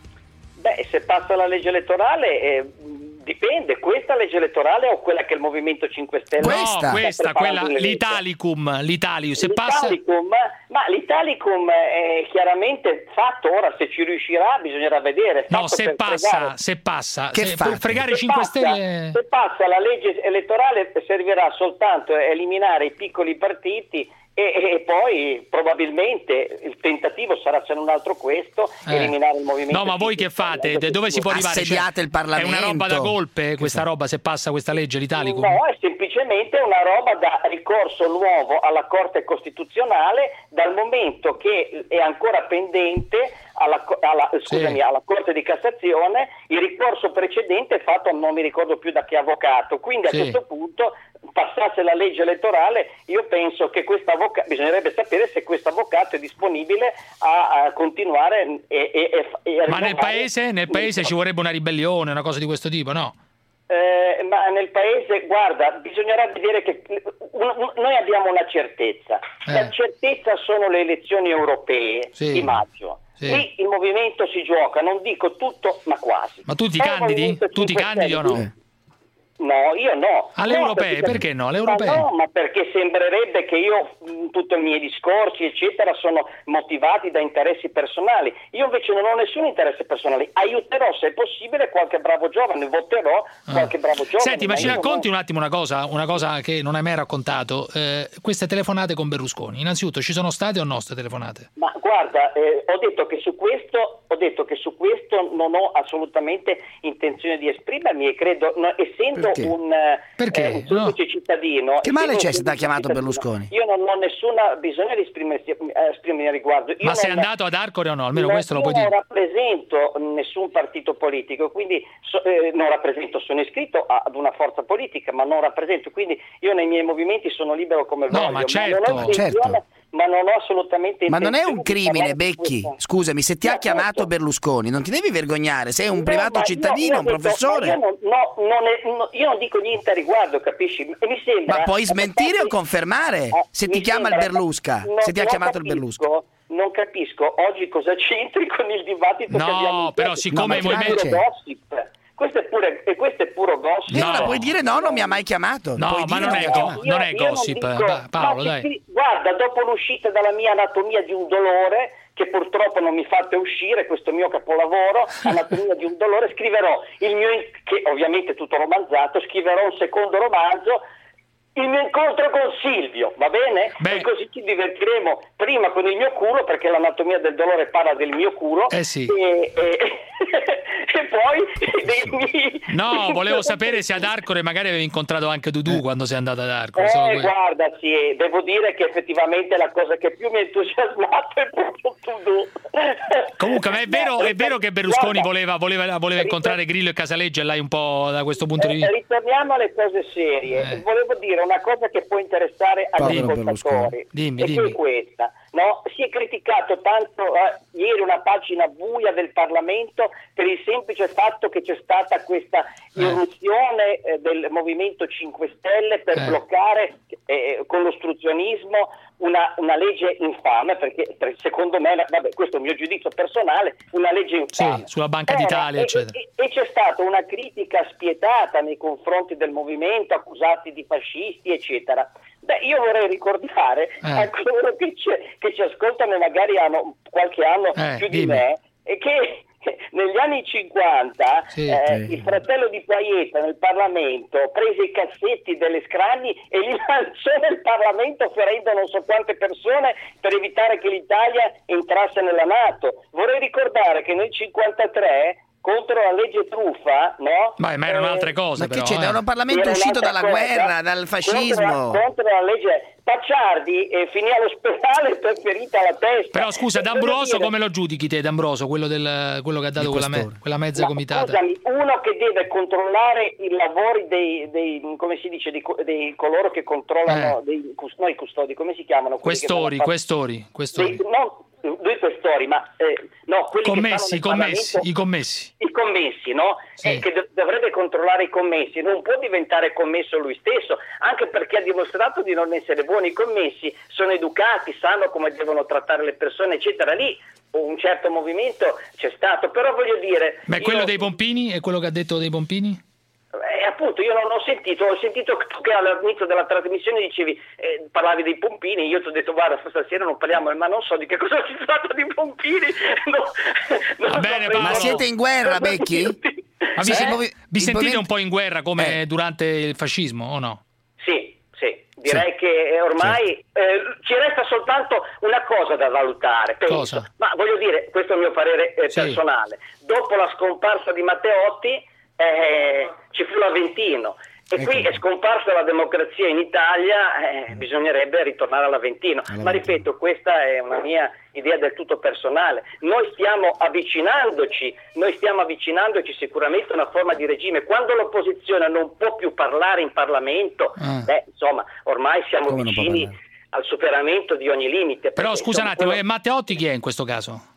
Beh, se passa la legge elettorale... Eh... Dipende, questa legge elettorale o quella che il Movimento cinque Stelle questa, no, questa, quella, l'Italicum, l'Italicum, se l'Italicum, passa... ma l'Italicum è chiaramente fatto, ora se ci riuscirà bisognerà vedere. No, se passa, fregare. se passa, che se, per fregare se i cinque passa, Stelle... Se passa la legge elettorale servirà soltanto a eliminare i piccoli partiti e, e poi probabilmente il tentativo sarà, se non altro questo, eh. eliminare il Movimento. No, ma voi che fate? Dove si può arrivare? Assediate cioè, il Parlamento. È una roba da golpe questa roba, se passa questa legge, l'Italicum? No, è semplicemente una roba da ricorso nuovo alla Corte Costituzionale, dal momento che è ancora pendente alla, alla, scusami, sì. alla Corte di Cassazione il ricorso precedente fatto non mi ricordo più da che avvocato, quindi a sì. questo punto passasse la legge elettorale, io penso che questo avvocato, bisognerebbe sapere se questo avvocato è disponibile a, a continuare e, e, e a ma nel paese, nel paese ci vorrebbe una ribellione, una cosa di questo tipo, no? Eh, ma nel paese, guarda, bisognerà vedere che noi abbiamo una certezza, eh. la certezza sono le elezioni europee sì. di maggio. Sì. Lì il movimento si gioca, non dico tutto, ma quasi. Ma tu ti Poi candidi? Tu ti candidi o no? Eh. No, io no. Alle no, europee, perché, perché no? Alle europee? Ma no, ma perché sembrerebbe che io, tutti i miei discorsi, eccetera, sono motivati da interessi personali. Io invece non ho nessun interesse personale. Aiuterò, se è possibile, qualche bravo giovane, voterò ah. qualche bravo giovane. Senti, ma, ma ci racconti non... un attimo una cosa, una cosa che non hai mai raccontato. Eh, queste telefonate con Berlusconi, innanzitutto, ci sono state o no queste telefonate? Ma guarda, eh, ho detto che su questo, ho detto che su questo non ho assolutamente intenzione di esprimermi e credo, no, essendo Perché? un, Perché? Eh, un semplice no. cittadino. Che male c'è se ti ha chiamato Berlusconi? Io non ho nessuna bisogno di esprimersi, eh, esprimermi a riguardo. Io Ma sei non, andato ad Arcore o no? Almeno non, questo lo puoi dire. Io non rappresento nessun partito politico, quindi so, eh, non rappresento, sono iscritto ad una forza politica, ma non rappresento, quindi io nei miei movimenti sono libero come no, voglio. Ma certo, ma non ho certo. Ma non ho assolutamente Ma non è un crimine, Becchi? Scusami, se ti no, ha chiamato certo. Berlusconi, non ti devi vergognare, sei un no, privato cittadino, io, io un detto, professore. Io non, no, non è, no, io non dico niente a riguardo, capisci? E mi sembra, ma puoi smentire o confermare eh, se ti chiama sembra, il Berlusca? No, se ti ha chiamato capisco, il Berlusca? Non capisco oggi cosa c'entri con il dibattito no, che abbiamo No, però siccome no, il movimento... gossip. Questo è pure, e questo è puro gossip. No, no, puoi dire no, non mi ha mai chiamato. No, puoi ma dire, non, è go- non è gossip, non dico, Paolo, dai. Si, guarda, dopo l'uscita dalla mia Anatomia di un dolore, che purtroppo non mi fate uscire, questo mio capolavoro, Anatomia di un dolore, scriverò il mio, che ovviamente è tutto romanzato, scriverò un secondo romanzo, il mio incontro con Silvio, va bene? Beh. E così ci divertiremo prima con il mio culo, perché l'Anatomia del dolore parla del mio culo, eh sì. e, e, che poi dei miei... No, volevo sapere se ad Arcore magari avevi incontrato anche Dudu quando sei andato ad Arcore. Eh, guarda, sì, devo dire che effettivamente la cosa che più mi ha entusiasmato è proprio Dudu. Comunque, ma è vero, è vero che Berlusconi voleva, voleva, voleva incontrare Grillo e Casaleggio e lei un po' da questo punto di vista? Ritorniamo alle cose serie. Eh. Volevo dire una cosa che può interessare agli Povero ascoltatori. Dimmi, e dimmi. che è questa. No? Si è criticato tanto eh, ieri una pagina buia del Parlamento per il semplice fatto che c'è stata questa irruzione eh, del Movimento cinque Stelle per Eh. bloccare eh, con l'ostruzionismo una, una legge infame, perché per- secondo me, vabbè, questo è il mio giudizio personale, una legge Sì, infame. sulla Banca Era- d'Italia, e, eccetera. e- e c'è stata una critica spietata nei confronti del movimento, accusati di fascisti, eccetera. Beh, io vorrei ricordare Eh. a coloro che ci, che ci ascoltano e magari hanno qualche anno Eh, più di dimmi. me, e che negli anni cinquanta Sì, eh, sì. il fratello di Paietta nel Parlamento prese i cassetti delle scranni e li lanciò nel Parlamento ferendo non so quante persone per evitare che l'Italia entrasse nella NATO. Vorrei ricordare che nel cinquantatré contro la legge truffa, no? Ma, ma erano Eh, altre cose, Ma che però. c'è? eh. Da un Parlamento era uscito un'altra dalla cosa. guerra, dal Contro fascismo. la, contro la legge Pacciardi eh, finì all'ospedale per ferita alla testa. Però scusa, E voglio D'Ambroso dire- come lo giudichi te, D'Ambroso, quello, del, quello che ha dato quella, me- quella mezza Ma comitata? scusami, uno che deve controllare i lavori dei, dei come si dice, dei, co- dei coloro che controllano, Eh. dei cus- no, i custodi, come si chiamano? Quelli che Questori, fanno- questori, questori. dei- no, due questori, ma eh, no, quelli Commessi, che stanno nel commessi, Parlamento- i commessi. i commessi, no? Sì. Eh, che dov- dovrebbe controllare i commessi, non può diventare commesso lui stesso, anche perché ha dimostrato di non essere buono. I commessi sono educati, sanno come devono trattare le persone, eccetera. Lì un certo movimento c'è stato, però voglio dire... Ma è io- quello dei Pompini? È quello che ha detto dei Pompini? Eh, appunto, io non ho sentito, ho sentito che tu che all'inizio della trasmissione dicevi, eh, parlavi dei pompini, io ti ho detto guarda stasera non parliamo, ma non so di che cosa si tratta di pompini. No, non Va bene, saprei- Paolo. Ma siete in guerra, Becchi? Ma vi, Sì, se- il movi- vi il sentite movimento- un po' in guerra come Eh. durante il fascismo o no? Sì, sì, direi che eh, ormai eh, ci resta soltanto una cosa da valutare, penso. Cosa? Ma voglio dire, questo è il mio parere eh, Sì. personale. Dopo la scomparsa di Matteotti eh, ci fu l'Aventino. E qui è scomparsa la democrazia in Italia, eh, bisognerebbe ritornare all'Aventino. Ma ripeto, questa è una mia idea del tutto personale. Noi stiamo avvicinandoci, noi stiamo avvicinandoci sicuramente a una forma di regime. Quando l'opposizione non può più parlare in Parlamento, Ah. beh, insomma, ormai siamo Come non può vicini al superamento di ogni limite. Però perché, scusa un insomma, attimo, quello- eh, Matteotti chi è in questo caso?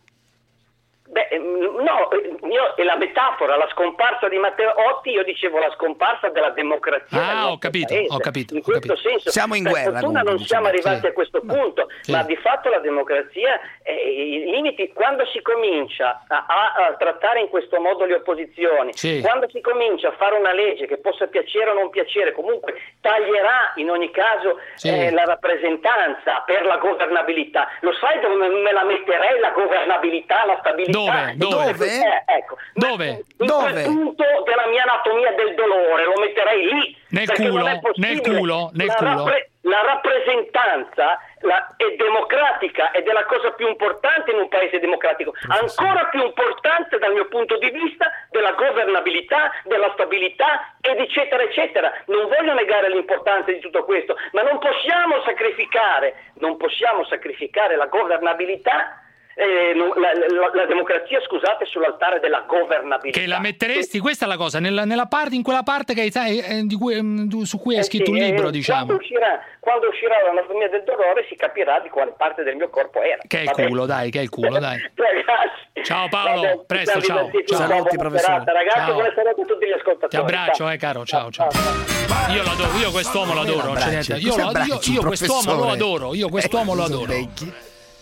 Beh, ehm, no, eh, io, è la metafora, la scomparsa di Matteotti, io dicevo la scomparsa della democrazia. Ah, nel ho nostro capito, paese. ho capito, In ho questo capito. senso, Siamo in per guerra, fortuna comunque, non siamo diciamo, arrivati sì. a questo punto, Sì. ma di fatto la democrazia, eh, i limiti, quando si comincia a, a- a trattare in questo modo le opposizioni, Sì. quando si comincia a fare una legge che possa piacere o non piacere, comunque taglierà in ogni caso Sì. eh, la rappresentanza per la governabilità. Lo sai dove me la metterei la governabilità, la stabilità? Dove? Dove? Eh, ecco. Dove? In Dove? quel punto della mia anatomia del dolore, lo metterei lì. Nel perché culo? non è possibile. Nel culo? Nel la, culo? rappre- la rappresentanza la- è democratica ed è la cosa più importante in un paese democratico, ancora più importante dal mio punto di vista della governabilità, della stabilità ed eccetera eccetera. Non voglio negare l'importanza di tutto questo, ma non possiamo sacrificare, non possiamo sacrificare la governabilità. Eh, no, la, la- la democrazia, scusate, sull'altare della governabilità. Che la metteresti, questa è la cosa, nella, nella parte, in quella parte che hai, sai, eh, di cui, ehm, su cui hai Eh scritto sì, un libro, eh, diciamo. Quando uscirà, quando uscirà l'anatomia del dolore si capirà di quale parte del mio corpo era. Che è il Va bene? culo, dai, che è il culo, dai. Ragazzi, Ciao Paolo, vabbè, presto, ci ciao. siamo divertiti un Ciao. po', Saluti, buona professore. serata, ragazzi, Ciao. buona serata a tutti gli ascoltatori. Ti abbraccio, Ciao. eh, caro, ciao, ciao. Io lo adoro, io quest'uomo lo adoro, non c'è niente. Io, Cosa lo- io, abbracci, io quest'uomo lo professore? adoro, io quest'uomo lo Eh, adoro. Becchi.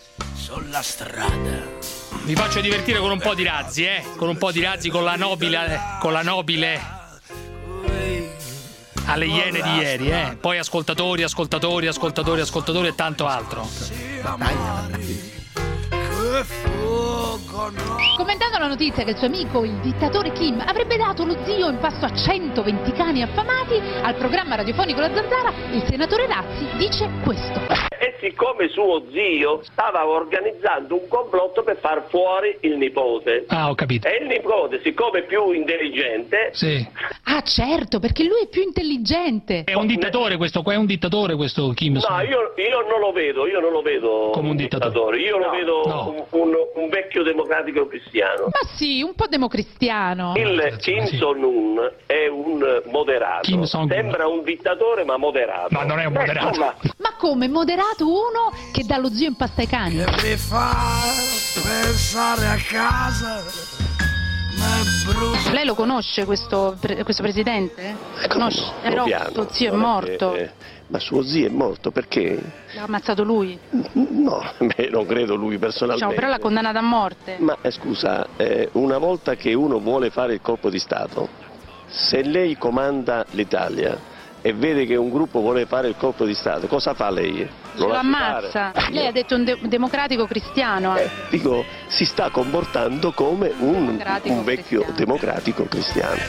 Sulla strada. Vi faccio divertire con un po' di razzi, eh? Con un po' di razzi con la nobile, con la nobile alle Iene di ieri, eh? Poi ascoltatori, ascoltatori, ascoltatori, ascoltatori e tanto altro. Commentando la notizia che il suo amico, il dittatore Kim, avrebbe dato lo zio in pasto a centoventi cani affamati al programma radiofonico La Zanzara, il senatore Razzi dice questo. E siccome suo zio stava organizzando un complotto per far fuori il nipote. Ah, ho capito. E il nipote, siccome è più intelligente... Sì. Ah, certo, perché lui è più intelligente. È un dittatore questo qua, è un dittatore questo Kim. No, io, io non lo vedo, io non lo vedo come un dittatore. Io no, lo vedo no. un, un, un vecchio democratico cristiano. Ma sì, un po' democristiano. Il Kim Jong-un è un moderato. Kim Sembra un dittatore ma moderato. Ma non è un moderato. Insomma, Ma come, moderato uno che dà lo zio in pasta ai cani? Che mi fa pensare a casa. Lei lo conosce questo, pre- questo presidente? Conosce? Però suo zio è morto. Eh, eh, ma suo zio è morto perché? L'ha ammazzato lui? No, beh, non credo lui personalmente. Diciamo, però l'ha condannata a morte. Ma eh, scusa, eh, una volta che uno vuole fare il colpo di Stato, se lei comanda l'Italia e vede che un gruppo vuole fare il colpo di Stato, cosa fa lei? Lo, lo ammazza. Fare? Lei ha detto un de- democratico cristiano. Eh, dico, si sta comportando come un, un vecchio cristiano. democratico cristiano.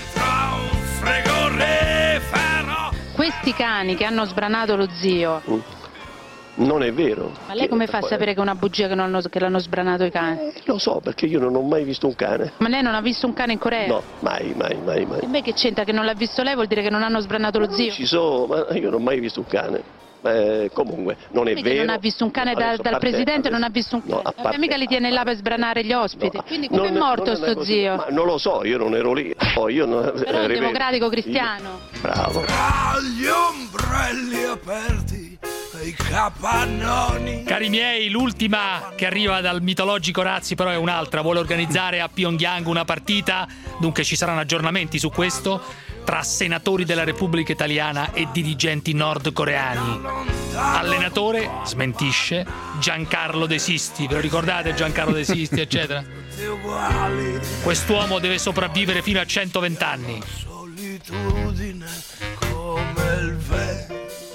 Questi cani che hanno sbranato lo zio. Mm. Non è vero. Ma lei come fa a sapere che è una bugia che, non hanno, che l'hanno sbranato i cani? Eh, lo so, perché io non ho mai visto un cane. Ma lei non ha visto un cane in Corea? No, mai, mai, mai, mai. E beh, che c'entra? Che non l'ha visto lei vuol dire che non hanno sbranato lo zio? Ci sono, ma io non ho mai visto un cane. Eh, comunque, non è Quindi vero. non ha visto un cane da, Adesso, dal parte, presidente, adesso, non ha visto un cane. No, a parte, mica li tiene là per sbranare gli ospiti. No, Quindi come è non, morto non sto così. zio? Ma non lo so, io non ero lì. Poi io non, Però è eh, un ripeto, democratico cristiano. Io, bravo. Tra gli ombrelli aperti e i capannoni. Cari miei, l'ultima che arriva dal mitologico Razzi però è un'altra. Vuole organizzare a Pyongyang una partita, dunque ci saranno aggiornamenti su questo, tra senatori della Repubblica Italiana e dirigenti nordcoreani. Allenatore, smentisce, Giancarlo De Sisti. Ve lo ricordate Giancarlo De Sisti, eccetera? Quest'uomo deve sopravvivere fino a centoventi anni. Solitudine come il vento.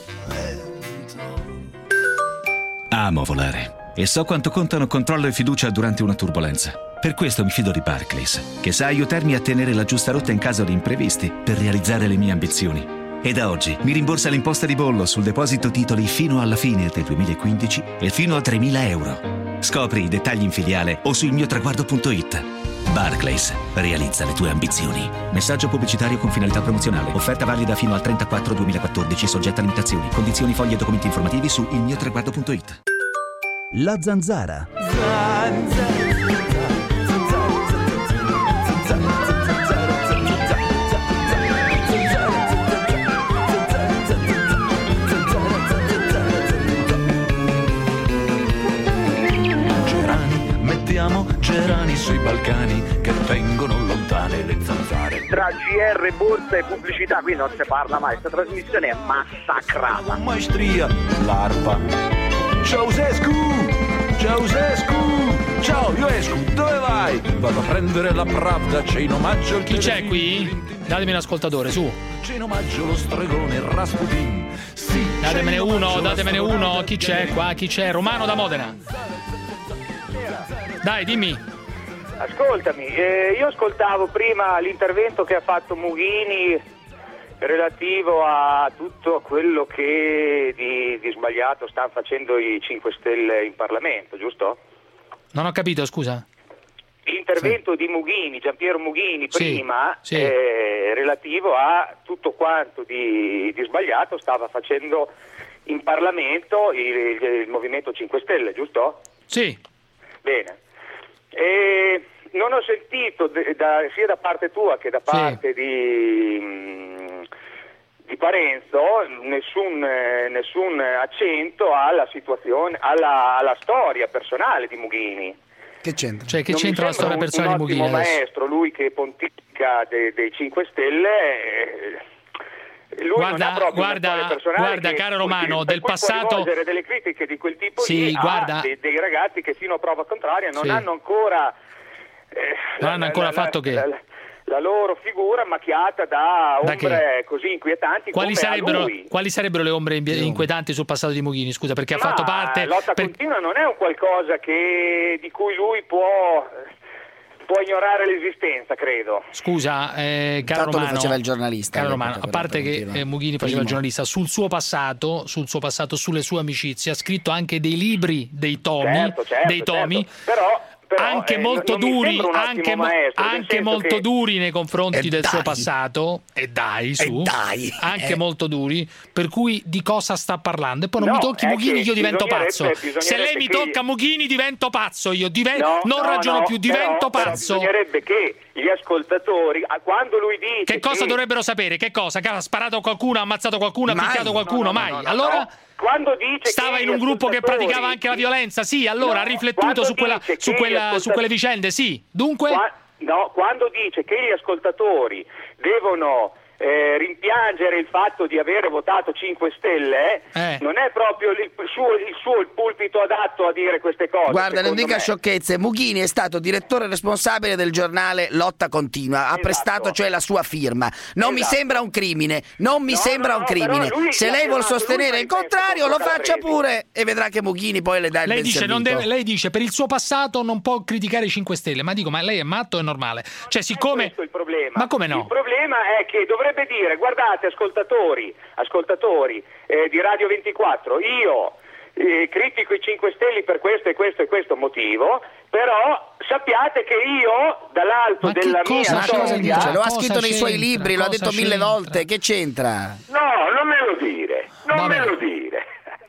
Amo volare e so quanto contano controllo e fiducia durante una turbolenza. Per questo mi fido di Barclays, che sa aiutarmi a tenere la giusta rotta in caso di imprevisti per realizzare le mie ambizioni. E da oggi mi rimborsa l'imposta di bollo sul deposito titoli fino alla fine del duemilaquindici e fino a tremila euro. Scopri i dettagli in filiale o su il mio traguardo punto it. Barclays, realizza le tue ambizioni. Messaggio pubblicitario con finalità promozionale. Offerta valida fino al trentaquattro duemilaquattordici, soggetta a limitazioni. Condizioni, fogli e documenti informativi su il mio traguardo punto it. La zanzara. Gerani, mettiamo Gerani sui Balcani che vengono lontane le zanzare. Tra G R, borsa e pubblicità qui non si parla mai, questa trasmissione è massacrata. Maestria, l'arpa. Ceausescu! Ceausescu! Ciao, io esco, dove vai? Vado a prendere la Pravda, c'è in omaggio il Chi c'è qui? Datemi un ascoltatore, su. C'è in omaggio lo stregone Rasputin. Sì, datemene uno, datemene uno. Chi c'è qua? Chi c'è? Romano da Modena. Dai, dimmi. Ascoltami, eh, io ascoltavo prima l'intervento che ha fatto Mughini relativo a tutto quello che di, di sbagliato stanno facendo i cinque Stelle in Parlamento, giusto? Non ho capito, scusa. L'intervento sì. di Mughini, Giampiero Mughini, sì. prima, sì. Eh, relativo a tutto quanto di, di sbagliato stava facendo in Parlamento il, il, il Movimento cinque Stelle, giusto? Sì. Bene. E non ho sentito de, da, sia da parte tua che da parte sì. di... Mh, di Parenzo nessun, eh, nessun accento alla situazione, alla, alla storia personale di Mughini. Che c'entra? Cioè, che non c'entra la storia un, personale un di Mughini? Un maestro, lui che pontifica dei, dei cinque Stelle. Eh, lui guarda, non ha proprio guarda, una storia personale guarda, che, caro Romano, per del cui passato. Può rivolgere delle critiche di quel tipo sì, lì guarda. a dei, dei ragazzi che fino a prova contraria non sì. hanno ancora. Eh, non la, hanno ancora la, fatto la, che. La, la loro figura macchiata da ombre da così inquietanti quali come sarebbero, a lui. Quali sarebbero le ombre inquietanti sul passato di Mughini? Scusa, perché Ma ha fatto parte... lotta per... continua non è un qualcosa che, di cui lui può può ignorare l'esistenza, credo. Scusa, eh, caro Tanto Romano, lo faceva il giornalista. caro Romano, a parte che eh, Mughini faceva il giornalista, sul suo passato, sul suo passato, sulle sue amicizie, ha scritto anche dei libri, dei tomi, certo, certo, dei tomi. Certo. Però, però, anche eh, molto non, non duri, anche, maestro, anche molto che... duri nei confronti e del dai. suo passato, e dai, su, e dai. anche eh. molto duri, per cui di cosa sta parlando? E poi non no, mi tocchi Mughini, io divento pazzo. Se lei mi che... tocca Mughini divento pazzo, io diven... no, non no, ragiono no, più, divento però, pazzo. Però bisognerebbe che gli ascoltatori, quando lui dice che cosa che... dovrebbero sapere? Che cosa? Che ha sparato qualcuno, ha ammazzato qualcuno, ha Mai. picchiato qualcuno? No, no, mai. no, no, allora no. Quando dice stava che in un gruppo che ascoltatori... praticava anche la violenza? Sì, allora no, ha riflettuto su, quella, su, quella, ascoltatori... su quelle vicende? Sì. Dunque? Qua... No, quando dice che gli ascoltatori devono eh, rimpiangere il fatto di avere votato cinque Stelle, eh. non è proprio il suo, il suo il pulpito adatto a dire queste cose. Guarda, non dica me. sciocchezze. Mughini è stato direttore responsabile del giornale Lotta Continua, ha esatto. prestato cioè la sua firma. Non esatto. mi sembra un crimine, non mi no, sembra no, un no, crimine. Lui, Se lei vuol no, sostenere il contrario, lo faccia presi. pure e vedrà che Mughini poi le dà il Lei ben dice, non servito. deve, lei dice per il suo passato non può criticare i cinque Stelle, ma dico, ma lei è matto o è normale? Cioè, siccome... Questo è il problema. Ma come no? Il problema è che dovrebbe dire, guardate ascoltatori, ascoltatori eh, di Radio ventiquattro, io eh, critico i cinque Stelle per questo e questo e questo motivo, però sappiate che io dall'alto Ma che della cosa mia c'entra? storia... Cioè, lo ha Cosa scritto nei suoi c'entra? libri, lo ha Cosa detto mille c'entra? volte, che c'entra? No, non me lo dire, non Va me bene. lo dire.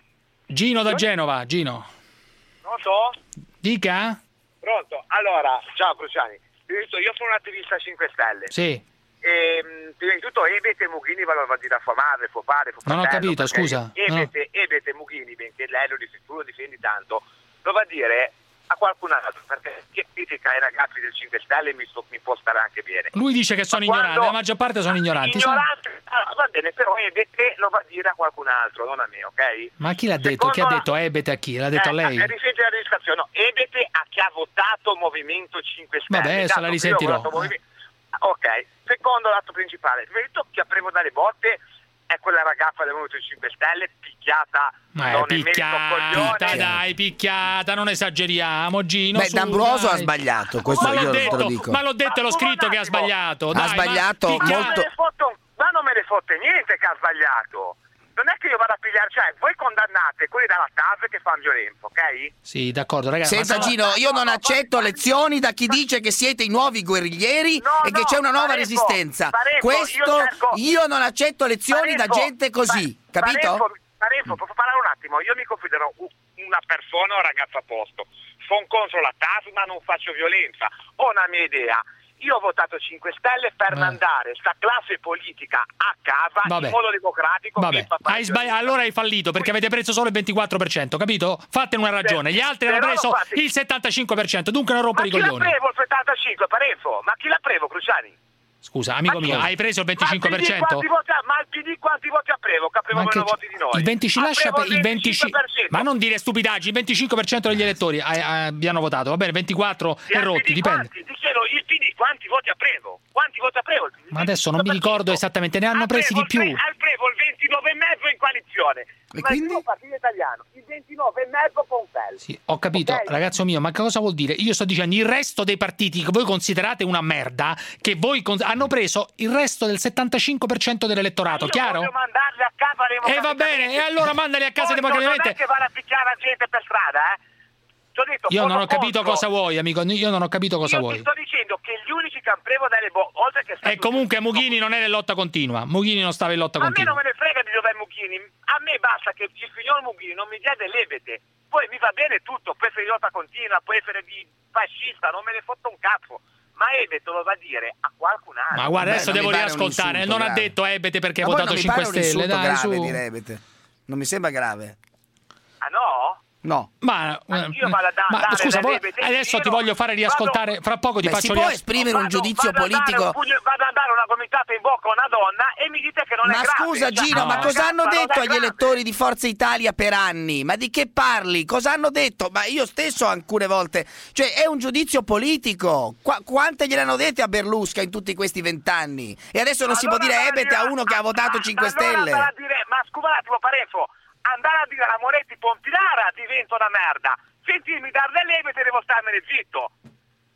Gino da Genova, Gino. Pronto? Dica? Pronto? Allora, ciao Cruciani. Io sono un attivista cinque Stelle. Sì. E, prima di tutto Ebete e Mughini vanno a dire a sua madre, suo padre, suo Non fratello. ho capito, perché scusa. Ebete, No. Ebete e Mughini, benché lei lo, dif- tu lo difendi tanto, lo va a dire a qualcun altro, perché chi critica i ragazzi del cinque Stelle mi, sto, mi può stare anche bene. Lui dice che sono Ma quando- ignoranti, la maggior parte sono ignoranti. sa? Ignoranti, ah, va bene, però Ebete lo va a dire a qualcun altro, non a me, ok? Ma chi l'ha detto? Chi ha Secondo la- detto Ebete a chi? L'ha detto a Eh, lei? eh, risente la registrazione, no, Ebete a chi ha votato Movimento cinque Stelle. Vabbè, adesso Dato la che io ho risentirò. votato Movimento- Ok, secondo l'atto principale, detto chi ha preso dalle botte è quella ragazza del Movimento cinque Stelle picchiata. Ma è non è picchiata, dai, picchiata, non esageriamo, Gino. Beh, su, D'Ambroso dai. ha sbagliato, questo ma l'ho io te detto, lo dico. ma l'ho detto e l'ho scritto che ha sbagliato. Ha dai, sbagliato ma picchia- molto- Me ne fotte- ma non me ne fotte niente che ha sbagliato. Non è che io vado a pigliare, cioè voi condannate quelli dalla T A V che fanno violenza, ok? Sì, d'accordo, ragazzi. Senta ma sono- Gino, io non accetto lezioni da chi dice che siete i nuovi guerriglieri No, e che no, c'è una nuova Parenzo, resistenza. Parenzo, Questo io cerco- io non accetto lezioni da Parenzo, gente così, Pa- capito? Parenzo, Parenzo, posso parlare un attimo? Io mi considero u- una persona, un ragazzo a posto. Sono contro la T A V, ma non faccio violenza. Ho una mia idea. Io ho votato cinque Stelle per Beh. mandare sta classe politica a casa Vabbè. in modo democratico. Vabbè, senza fare hai sbagli- violenza. allora hai fallito perché avete preso solo il ventiquattro per cento, capito? Fatene una ragione. Gli altri hanno però preso lo fate- il settantacinque per cento, dunque non Ma rompere i chi l'ha coglioni. preso il settantacinque, Parenzo? Ma chi l'ha preso, Cruciani? Scusa, amico Ma mio, chi- hai preso il Ma il venticinque per P D cento? quanti voti ha- Ma il P D quanti voti ha preso? Che ha preso Ma meno che- voti di noi? il venticinque Ha lascia preso per il venticinque per cento. ma non dire stupidaggini, il venticinque per cento degli elettori eh, eh, vi hanno votato, va bene, ventiquattro E e al rotti, P D dipende. Quanti? Ti chiedo, il P D quanti voti ha preso? Quanti voti ha preso? il P D? Ma adesso non mi ricordo esattamente, ne hanno Ha presi preso di più. il ve- Ha preso il ventinove e mezzo in coalizione. E Ma quindi? il primo partito italiano, il ventinove e mezzo con Fel. Sì, ho capito, Ok? ragazzo mio, ma che cosa vuol dire? Io sto dicendo il resto dei partiti che voi considerate una merda, che voi con- hanno preso il resto del settantacinque per cento dell'elettorato, Io chiaro? voglio mandarli a casa E va democraticamente. bene, e allora mandali a casa Poi democraticamente. Non è che vanno a picchiare la gente per strada, eh? Ti ho detto, Io non sono ho capito contro. cosa vuoi, amico, io non ho capito cosa Io vuoi. ti sto dicendo che gli unici che hanno preso dalle bo- oltre che E comunque Mughini non era in lotta continua. Mughini non stava in lotta a me continua. non me ne frega di dov'è Mughini, a me basta che il signor Mughini non mi dia dell'ebete, poi mi va bene tutto, può essere di lotta continua, può essere di fascista, non me ne fotte un cazzo, ma Ebete lo va a dire a qualcun altro. Ma guarda, Beh, adesso non devo mi pare un riascoltare. insulto Non ha grave. detto Ebete perché ha Ma poi votato non mi cinque pare un Stelle. insulto Dai, grave, su. direbbe. Non mi sembra grave. Ah no? No. Ma, Anch'io vado a da- ma dare scusa, delle voi- ebete in adesso ti giro. voglio fare riascoltare. Vado- Fra poco ti Beh, faccio si può rias- esprimere un Vado- giudizio vado a dare politico. un pugno- vado a dare una gomitata in bocca a una donna e mi dite che non Ma è grave. scusa Cioè, Gino, no, ma cosa hanno ragazza, non detto è agli grave. elettori di Forza Italia per anni? Ma di che parli? Cosa hanno detto? Ma io stesso alcune volte, cioè è un giudizio politico. Qua- quante gliene hanno dette a Berlusca in tutti questi vent'anni? E adesso non si può Allora dire vado ebete a dire- uno che ha votato ma- cinque ma allora Stelle. andare a dire- ma scusa un attimo Parenzo, andare a dire alla Moretti Pompilara diventa una merda. Sentirmi dar dell'ebete devo starmene zitto.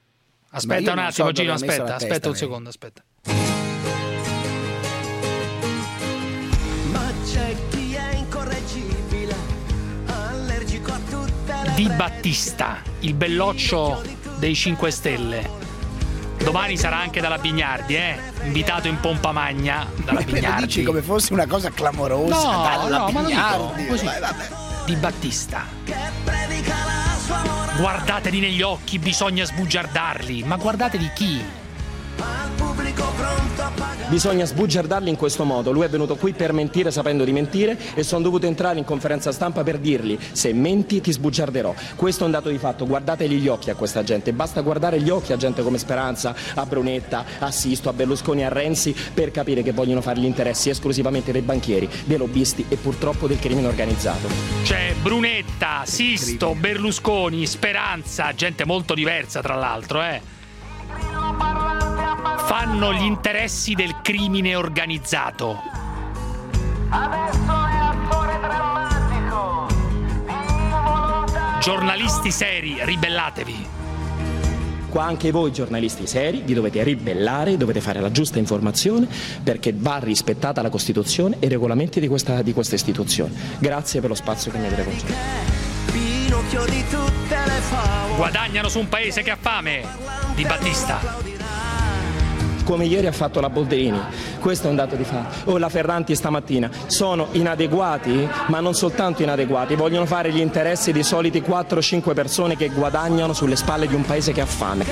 Aspetta un attimo, so Gino, aspetta, aspetta testa, un secondo, aspetta. Ma c'è chi è incorreggibile, allergico a tutte le Di Battista, il belloccio dei cinque Stelle. Domani sarà anche dalla Bignardi, eh? Invitato in pompa magna dalla Bignardi. Me lo dici come fosse una cosa clamorosa, no, dalla no, Bignardi. Ma lo dico così. Vai, vabbè. Di Battista. Guardateli negli occhi, bisogna sbugiardarli. Ma guardatevi chi? Bisogna sbugiardarli in questo modo. Lui è venuto qui per mentire sapendo di mentire e sono dovuto entrare in conferenza stampa per dirgli: se menti ti sbugiarderò. Questo è un dato di fatto. Guardategli gli occhi a questa gente. Basta guardare gli occhi a gente come Speranza, a Brunetta, a Sisto, a Berlusconi, a Renzi per capire che vogliono fare gli interessi esclusivamente dei banchieri, dei lobbisti e purtroppo del crimine organizzato. C'è Brunetta, Sisto, Berlusconi, Speranza, gente molto diversa tra l'altro, eh. Fanno gli interessi del crimine organizzato. Giornalisti seri, ribellatevi. Qua anche voi giornalisti seri vi dovete ribellare, dovete fare la giusta informazione, perché va rispettata la Costituzione e i regolamenti di questa, di questa istituzione. Grazie per lo spazio che mi avete concesso. Guadagnano su un paese che ha fame. Di Battista. Come ieri ha fatto la Boldrini, questo è un dato di fatto. O la Ferranti stamattina. Sono inadeguati, ma non soltanto inadeguati, vogliono fare gli interessi di soliti quattro cinque persone che guadagnano sulle spalle di un paese che ha fame.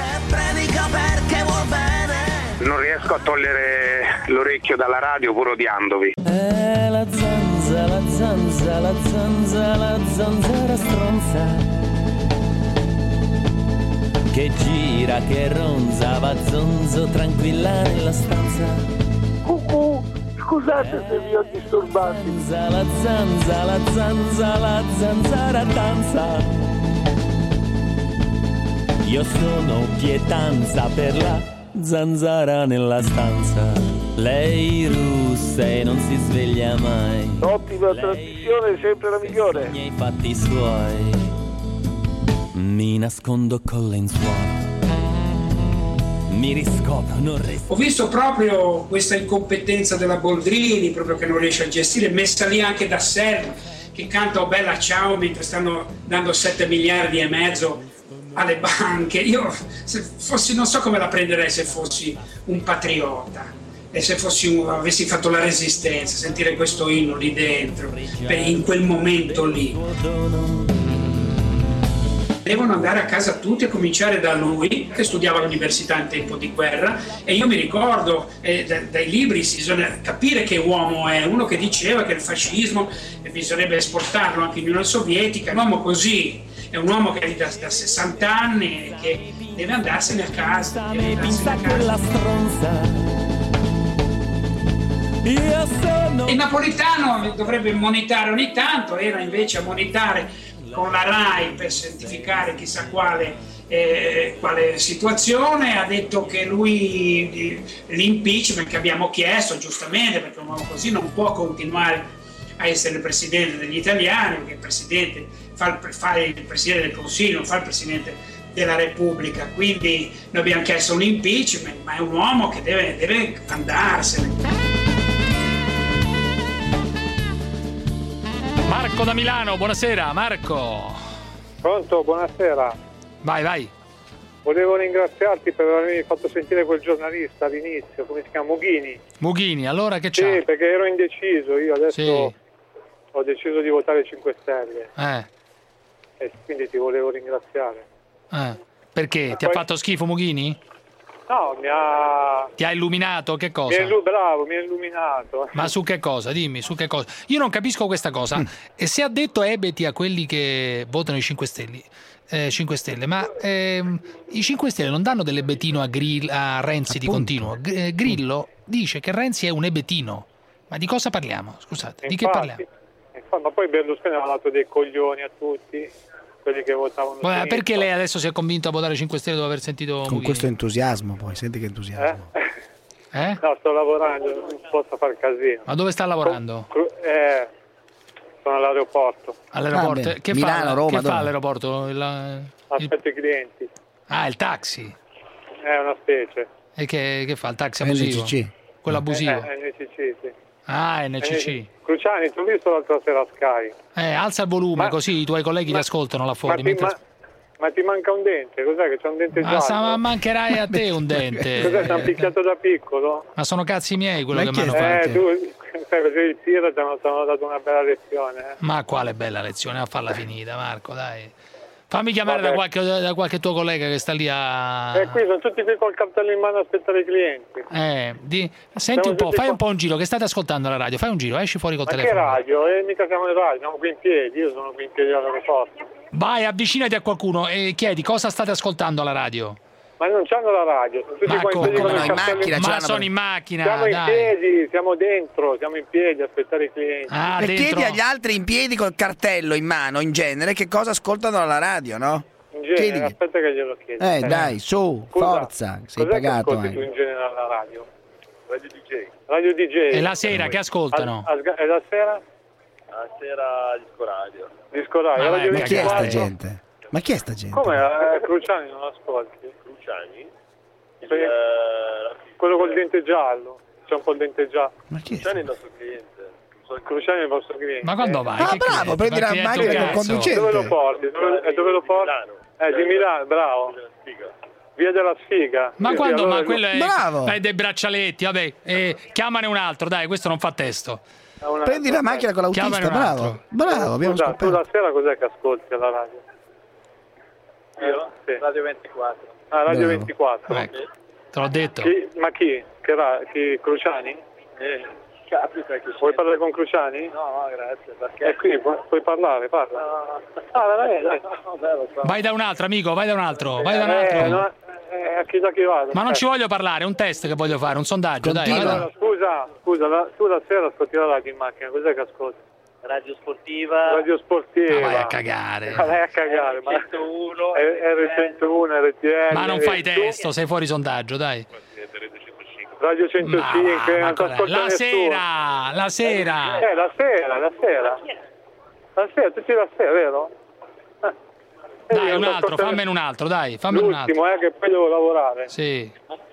Non riesco a togliere l'orecchio dalla radio pur odiandovi. Eh, la zanza, la zanza, la zanza, la zanzara stronza, che gira, che ronza, va zonzo tranquilla nella stanza. Cucù, scusate eh, se vi ho disturbati. La zanza, la zanza, la zanzara danza. Io sono pietanza per la zanzara nella stanza. Lei russa e non si sveglia mai. Ottima trasmissione, sempre la migliore. I miei fatti suoi. Mi nascondo con lenzuola, mi riscopro, non resto. Ho visto proprio questa incompetenza della Boldrini, proprio che non riesce a gestire, messa lì anche da Serra, che canta Oh bella ciao mentre stanno dando sette miliardi e mezzo alle banche. Io se fossi, non so come la prenderei se fossi un patriota e se fossi un, avessi fatto la resistenza, sentire questo inno lì dentro, per, in quel momento lì. Devono andare a casa tutti a cominciare da lui, che studiava all'università in tempo di guerra, e io mi ricordo eh, dai, dai libri bisogna capire che uomo è, uno che diceva che il fascismo eh, bisognerebbe esportarlo anche in Unione Sovietica, un uomo così, è un uomo che è da, da sessanta anni e che deve andarsene a casa. Deve andarsene a casa. Il napolitano dovrebbe monitare ogni tanto, era invece a monitare con la RAI per certificare chissà quale, eh, quale situazione. Ha detto che lui l'impeachment che abbiamo chiesto giustamente, perché un uomo così non può continuare a essere il presidente degli italiani, perché il presidente fa il, fa il presidente del Consiglio, non fa il presidente della Repubblica, quindi noi abbiamo chiesto un impeachment, ma è un uomo che deve, deve andarsene. Marco da Milano, buonasera Marco. Pronto, buonasera. Vai, vai. Volevo ringraziarti per avermi fatto sentire quel giornalista all'inizio, come si chiama? Mughini. Mughini, allora che c'è? Sì, perché ero indeciso, io adesso sì. ho deciso di votare cinque Stelle. Eh. E quindi ti volevo ringraziare. Eh. Perché? E ti poi... ha fatto schifo Mughini? No, mi ha... Ti ha illuminato? Che cosa? Mi è illu... Bravo, mi ha illuminato. Ma su che cosa? Dimmi, su che cosa? Io non capisco questa cosa. Mm. E se ha detto ebeti a quelli che votano i cinque Stelle, eh, cinque Stelle, ma ehm, i cinque Stelle non danno dell'ebetino a, Grill, a Renzi Appunto. di continuo. G- Grillo dice che Renzi è un ebetino. Ma di cosa parliamo? Scusate, infatti, di che parliamo? Infatti, ma poi Berlusconi ha dato dei coglioni a tutti. Quelli che votavano. Beh, perché lei adesso si è convinto a votare cinque Stelle dopo aver sentito con Mughini? Questo entusiasmo, poi senti che entusiasmo. Eh? eh? No, sto lavorando, non posso fare casino. Ma dove sta lavorando? Eh, sono all'aeroporto. All'aeroporto? Ah, che Milano, fa, Roma, che fa all'aeroporto? Il, Aspetto il... i clienti. Ah, il taxi. È una specie. E che, che fa? Il taxi abusivo? N C C. Quello abusivo? Eh, N C C, sì. Ah, N C C. Cruciani, ti ho visto l'altra sera a Sky. Eh, alza il volume Ma- così i tuoi colleghi ma- ti ascoltano là Ma fuori. ti, mentre- ma, ma ti manca un dente? Cos'è che c'è un dente Ma giallo? sa- ma mancherai a te un dente. Cos'è, ti hanno picchiato da piccolo? Ma sono cazzi miei quello Ma che chi mi è hanno Eh, fatto. tu, sai, così il tiro ti hanno, ti hanno dato una bella lezione. Eh. Ma quale bella lezione, a farla finita, Marco, dai. Fammi chiamare da Vabbè. qualche, da qualche tuo collega che sta lì a... E qui sono tutti qui col cartello in mano a aspettare i clienti. Eh, di... Senti Siamo un po', tutti fai qua- un po' un giro, che state ascoltando la radio, fai un giro, esci fuori col Ma che telefono. radio? Eh, mica siamo in radio, siamo qui in piedi, io sono qui in piedi all'aeroporto. Vai, avvicinati a qualcuno e chiedi cosa state ascoltando alla radio. Ma non c'hanno la radio, sono tutti Ma qua in come, piedi con no, il in cartello macchina in ce Ma l'hanno sono per- in macchina, Siamo in dai. piedi, siamo dentro, siamo in piedi a aspettare i clienti. Ah, E dentro... chiedi agli altri in piedi col cartello in mano, in genere, che cosa ascoltano alla radio, no? In genere, Chiedi. aspetta che glielo chiedo. Eh, dai, su, Scusa, forza, sei cos'è che pagato ascolti tu anche. in genere alla radio? Radio D J. Radio D J. E la sera che ascoltano? A- a- e la sera? La sera disco radio. Disco radio. Ma Radio vai, Ma chi è sta cagate. ventiquattro. gente? Ma chi è sta gente? Come? Eh, Cruciani non ascolti? Cruciani? Il, Sì. eh, Quello col dente giallo. C'è un po' il dente giallo. Ma chi è sta? Cruciani è il nostro cliente. Cruciani è il vostro cliente. Ma quando vai? Ah, Che bravo, cliente? prendi Ma la chi è macchina tu, col cazzo? conducente. Dove lo porti? Dove, e dove lo porti? Eh, di Milano, bravo. Via della Sfiga. Ma Sì, sì, quando? allora Ma quello è, Bravo. è dei braccialetti, vabbè. Eh, chiamane un altro, dai, questo non fa testo. è una- Prendi la macchina con l'autista, Chiamane un bravo. altro. Bravo, abbiamo Scusa, tu la scoperto. sera cos'è che ascolti alla radio? Io? Sì. Radio ventiquattro. Ah, Radio Bravo. ventiquattro. Ecco, te l'ho detto. Chi- ma chi? Che ra- chi? Cruciani? Eh, capita che Vuoi parlare con Cruciani? No, no, grazie. Perché? E quindi pu- puoi parlare, parla. Ah, veramente? Vabbè, lo so. Vai da un altro, amico, vai da un altro, vai da un altro. Eh, no, eh, a chi da chi vado? Ma non Eh. ci voglio parlare, è un test che voglio fare, un sondaggio, dai. Continua. vai da- Allora, scusa, scusa, la- tu la sera ascolti la radio in macchina, cos'è che ascolti? Radio sportiva. Radio sportiva. Ah, vai a cagare. Ma vai a cagare, ma centouno. R centouno, R T L. Ma non fai tu- testo, sei fuori sondaggio, dai. Radio centocinque, Ma va, ma non ti cosa- ascolta la nessuno. sera, la sera. Eh, la sera, la sera. La sera, tutti la sera, vero? Eh. Eh, Dai, non un ti altro, ascolta fammene un altro, dai, fammene un altro. L'ultimo, eh, che poi devo lavorare. Sì.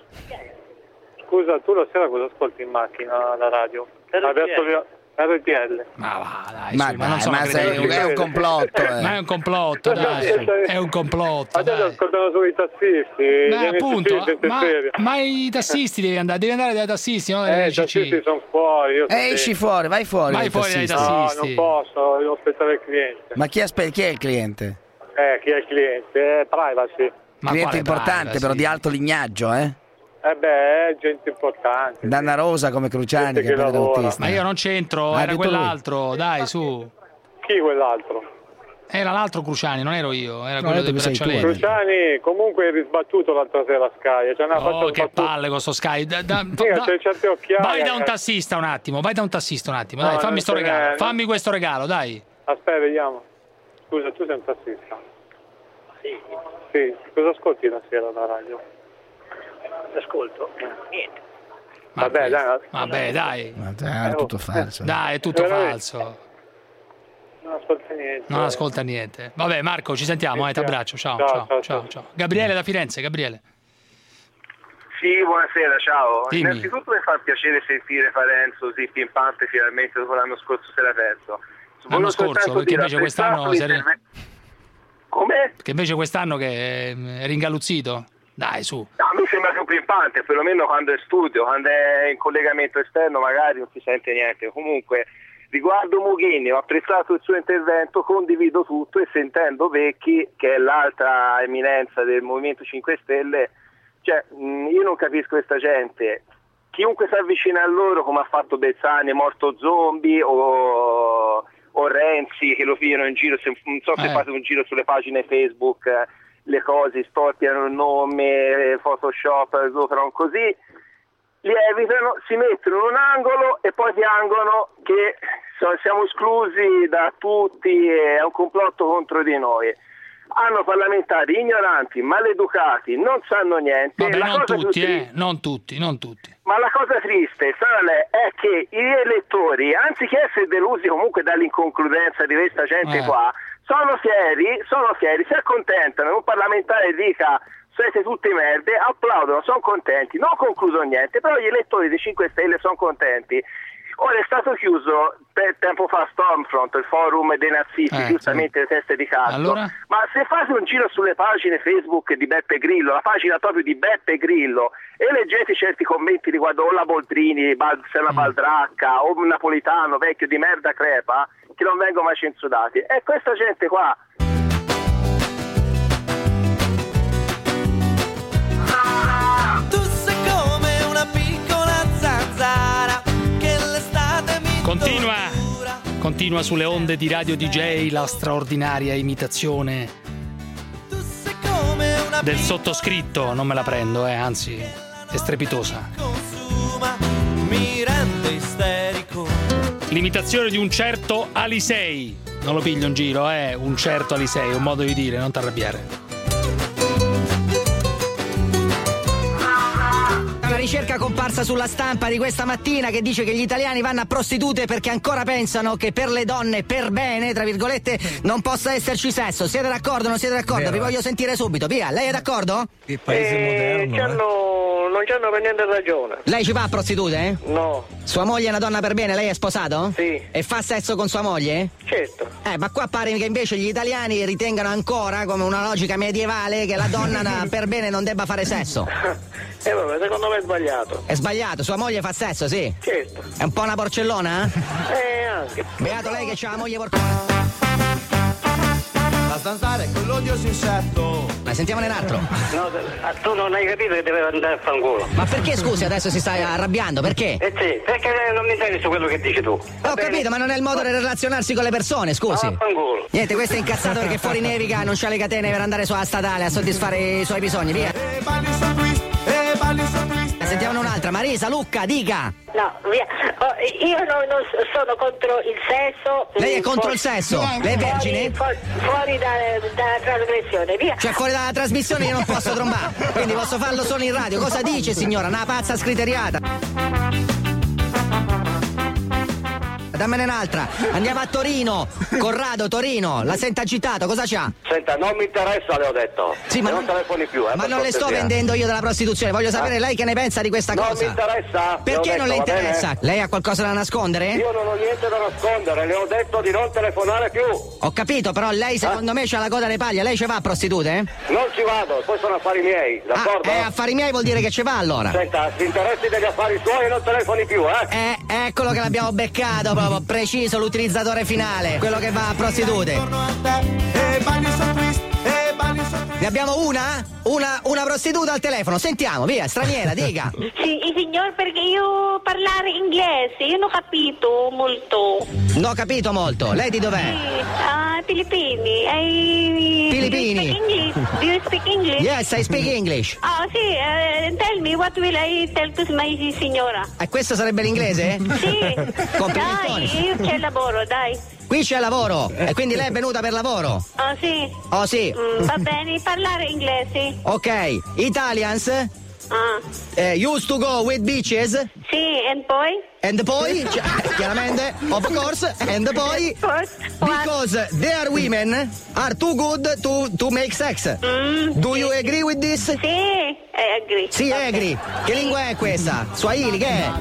Scusa, tu la sera cosa ascolti in macchina, la radio? Adesso le- R T L. Ma va, dai, Ma su, ma non dai, sono ma sei- credibili. è un complotto, eh. Ma è un complotto, dai. È un complotto, Adesso dai. ascoltano solo i tassisti. gli Ma N C C, appunto, gente ma, seria. ma i tassisti devi andare, devi andare dai tassisti, no? Eh, Dai i tassisti N C C. sono fuori. Io so Eh, esci bene. fuori, vai fuori. Vai dai fuori dai tassisti. No, tassisti. non posso, devo aspettare il cliente. Ma chi, aspe- chi è il cliente? Eh, chi è il cliente? Eh, privacy. Ma cliente quale importante, privacy? però di alto lignaggio, eh? Eh beh, è gente importante. Danna Rosa come Cruciani Gente che che prende lavora. l'autista. Ma io non c'entro, Ah, era detto lui. quell'altro, dai, su. Chi quell'altro? Era l'altro Cruciani, non ero io, era No, quello ho detto dei che sei tu, braccialetti. Cruciani comunque è risbattuto l'altra sera a Sky. Cioè, ne ha fatto Oh, che fatto- palle con sto Sky. Da- da- Sì, da- c'è certe occhiaie. vai da un tassista un attimo, vai da un tassista un attimo, No, dai, fammi non sto ce n'è, regalo, no. fammi questo regalo, dai. Aspetta, vediamo. Scusa, tu sei un tassista? Sì. Sì, cosa ascolti la sera alla radio? Ascolto. Niente. Ma Vabbè, questo- dai. Vabbè, dai. Ma dai, è tutto falso. Dai, è tutto Veramente? falso. Non ascolta niente. Non ascolta niente. Vabbè, Marco, ci sentiamo, eh, ti abbraccio. Ciao, Ciao, ciao, ciao, ciao, ciao. Gabriele da Firenze, Gabriele. Sì, buonasera, ciao. Dimmi. Innanzitutto mi fa piacere sentire Parenzo così pimpante finalmente dopo l'anno scorso se l'ha perso. L'anno Volevo scorso, soltanto perché dire, invece quest'anno apprezzato si è- l'interve- Come? Che invece quest'anno che è ringaluzzito. Dai, su. No, a me sembra più pimpante, perlomeno quando è in studio, quando è in collegamento esterno magari non si sente niente. Comunque, riguardo Mughini, ho apprezzato il suo intervento, condivido tutto e sentendo Vecchi, che è l'altra eminenza del Movimento cinque Stelle, cioè mh, io non capisco questa gente. Chiunque si avvicina a loro, come ha fatto Bezzani, morto zombie, o, o Renzi che lo pigliano in giro, se, non so se Eh. fate un giro sulle pagine Facebook, eh, le cose, storpiano il nome, eh, Photoshop, Zopron, così, li evitano, si mettono in un angolo e poi piangono che so- siamo esclusi da tutti, è un complotto contro di noi. Hanno parlamentari ignoranti, maleducati, non sanno niente. Vabbè, La non cosa più tutti, triste- eh, non tutti, non tutti. ma la cosa triste, Sale, è che gli elettori, anziché essere delusi comunque dall'inconcludenza di questa gente Eh. qua, sono fieri, sono fieri, si accontentano che un parlamentare dica siete tutte merde, applaudono, sono contenti, non ho concluso niente, però gli elettori dei cinque Stelle sono contenti. Ora è stato chiuso per tempo fa Stormfront, il forum dei nazisti, eh, giustamente sì. le teste di cazzo. Allora? Ma se fate un giro sulle pagine Facebook di Beppe Grillo, la pagina proprio di Beppe Grillo, e leggete certi commenti riguardo o la Boldrini, Sella Baldracca, o un napolitano vecchio di merda crepa, che non vengono mai censurati. E questa gente qua... Tu sei come una piccola zanzara che l'estate mi Continua, continua sulle onde di Radio D J la straordinaria imitazione del sottoscritto, non me la prendo, eh, anzi, è strepitosa. mi rende isterico. L'imitazione di un certo Alisei, non lo piglio in giro, eh, un certo Alisei, un modo di dire, non t'arrabbiare. Una ricerca comparsa sulla stampa di questa mattina che dice che gli italiani vanno a prostitute perché ancora pensano che per le donne per bene, tra virgolette, non possa esserci sesso. Siete d'accordo o non siete d'accordo? Vero. Vi voglio sentire subito, via. Lei è d'accordo? Che paese eh, moderno, eh? Non c'hanno per niente ragione. Lei ci va a prostitute? Eh? No. Sua moglie è una donna per bene, lei è sposato? Sì. E fa sesso con sua moglie? Certo. Eh, ma qua pare che invece gli italiani ritengano ancora, come una logica medievale, che la donna per bene non debba fare sesso. Eh vabbè, secondo me è sbagliato. È sbagliato, sua moglie fa sesso, sì? Certo. È un po' una porcellona? Eh, anche. Beato lei che c'ha la moglie porcellona. La zanzara è quell'odioso insetto. Ma sentiamone un altro. No, tu non hai capito che deve andare a fanculo. Ma perché, scusi, adesso si sta arrabbiando? Perché? Eh sì, perché non mi interessa quello che dici tu. Va Ho bene? capito, ma non è il modo di relazionarsi con le persone, scusi. Ah, fanculo. Niente, questo è incazzato perché fuori nevica, non c'ha le catene per andare sulla statale a soddisfare i suoi bisogni, via. Sentiamone un'altra. Marisa, Lucca, dica. No, via. Oh, io non, non sono contro il sesso. Lei è contro il sesso? Lei è vergine? Fuori, fuori dalla, dalla trasgressione, via. Cioè fuori dalla trasmissione io non posso trombare, quindi posso farlo solo in radio. Cosa dice, signora? Una pazza scriteriata. Dammene un'altra. Andiamo a Torino. Corrado, Torino. La senta agitato, cosa c'ha? Senta, non mi interessa, le ho detto. Sì, ma non non telefoni più, eh, Ma per non le sto cortesia. vendendo io della prostituzione, voglio sapere Ah. lei che ne pensa di questa Non cosa. mi interessa. Perché le ho non le detto, va interessa? bene? Lei ha qualcosa da nascondere? Io non ho niente da nascondere, le ho detto di non telefonare più. Ho capito, però lei secondo me c'ha la coda alle paglie, lei ci va a prostitute? Non ci vado, poi sono affari miei, d'accordo? Ah, eh, affari miei vuol dire che ci va allora. Senta, si interessi degli affari suoi e non telefoni più, eh? Eh, eccolo che l'abbiamo beccato proprio, preciso l'utilizzatore finale, quello che va a prostitute. Ne abbiamo una? Una, una prostituta al telefono, sentiamo, via, straniera, dica. Sì, signor, perché io parlare inglese, io non ho capito molto. Non ho capito molto, lei di dov'è? Sì, ah, Filippini. I... Filippini. Do you speak English? Do you speak English? Yes, I speak English. Ah, sì, eh, tell me, what will I tell to my signora? E questo sarebbe l'inglese? Sì. Complimentoni. Dai, io c'è lavoro, dai. Qui c'è lavoro, e quindi lei è venuta per lavoro? Ah, sì. Oh sì. Mm, va bene, parlare inglese. Ok, Italians? Ah. Eh, used to go with beaches? Sì, e poi? And poi, cioè, chiaramente, of course, and poi, because they are women, are too good to, to make sex. Mm, Do sì. you agree with this? Sì, I agree. Sì, Okay. agree. Che lingua è questa? Swahili, che è?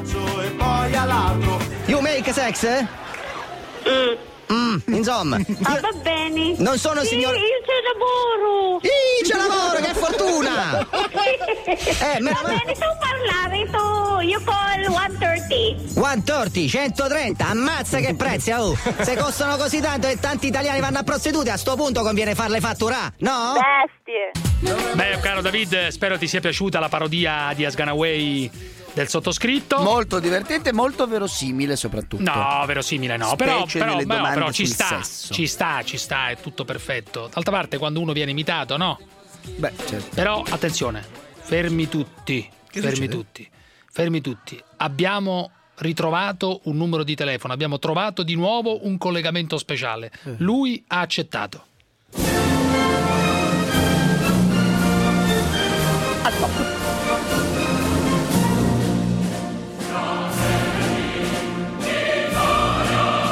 You make sex? Mm. Mm, insomma. Ah, va bene. Non sono sì, signor... io c'è lavoro. Sì, c'è lavoro, che fortuna! Eh, me va la- bene, tu parlare, tu, you call one thirty. centotrenta, centotrenta, ammazza che prezzi, oh! Se costano così tanto e tanti italiani vanno a prostitute, a sto punto conviene farle fatturare, no? Bestie. Beh, caro David, spero ti sia piaciuta la parodia di Asganaway del sottoscritto. Molto divertente, molto verosimile soprattutto. No, verosimile no, però, Specie però, nelle però, domande però ci sul sta, sesso. ci sta, ci sta, è tutto perfetto. D'altra parte quando uno viene imitato, no? Beh, certo. Però attenzione, fermi tutti, Che fermi succede? tutti, fermi tutti. Abbiamo ritrovato un numero di telefono, abbiamo trovato di nuovo un collegamento speciale. Eh. Lui ha accettato.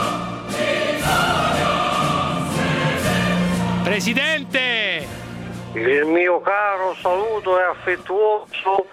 Presidente! Il mio caro saluto e affettuoso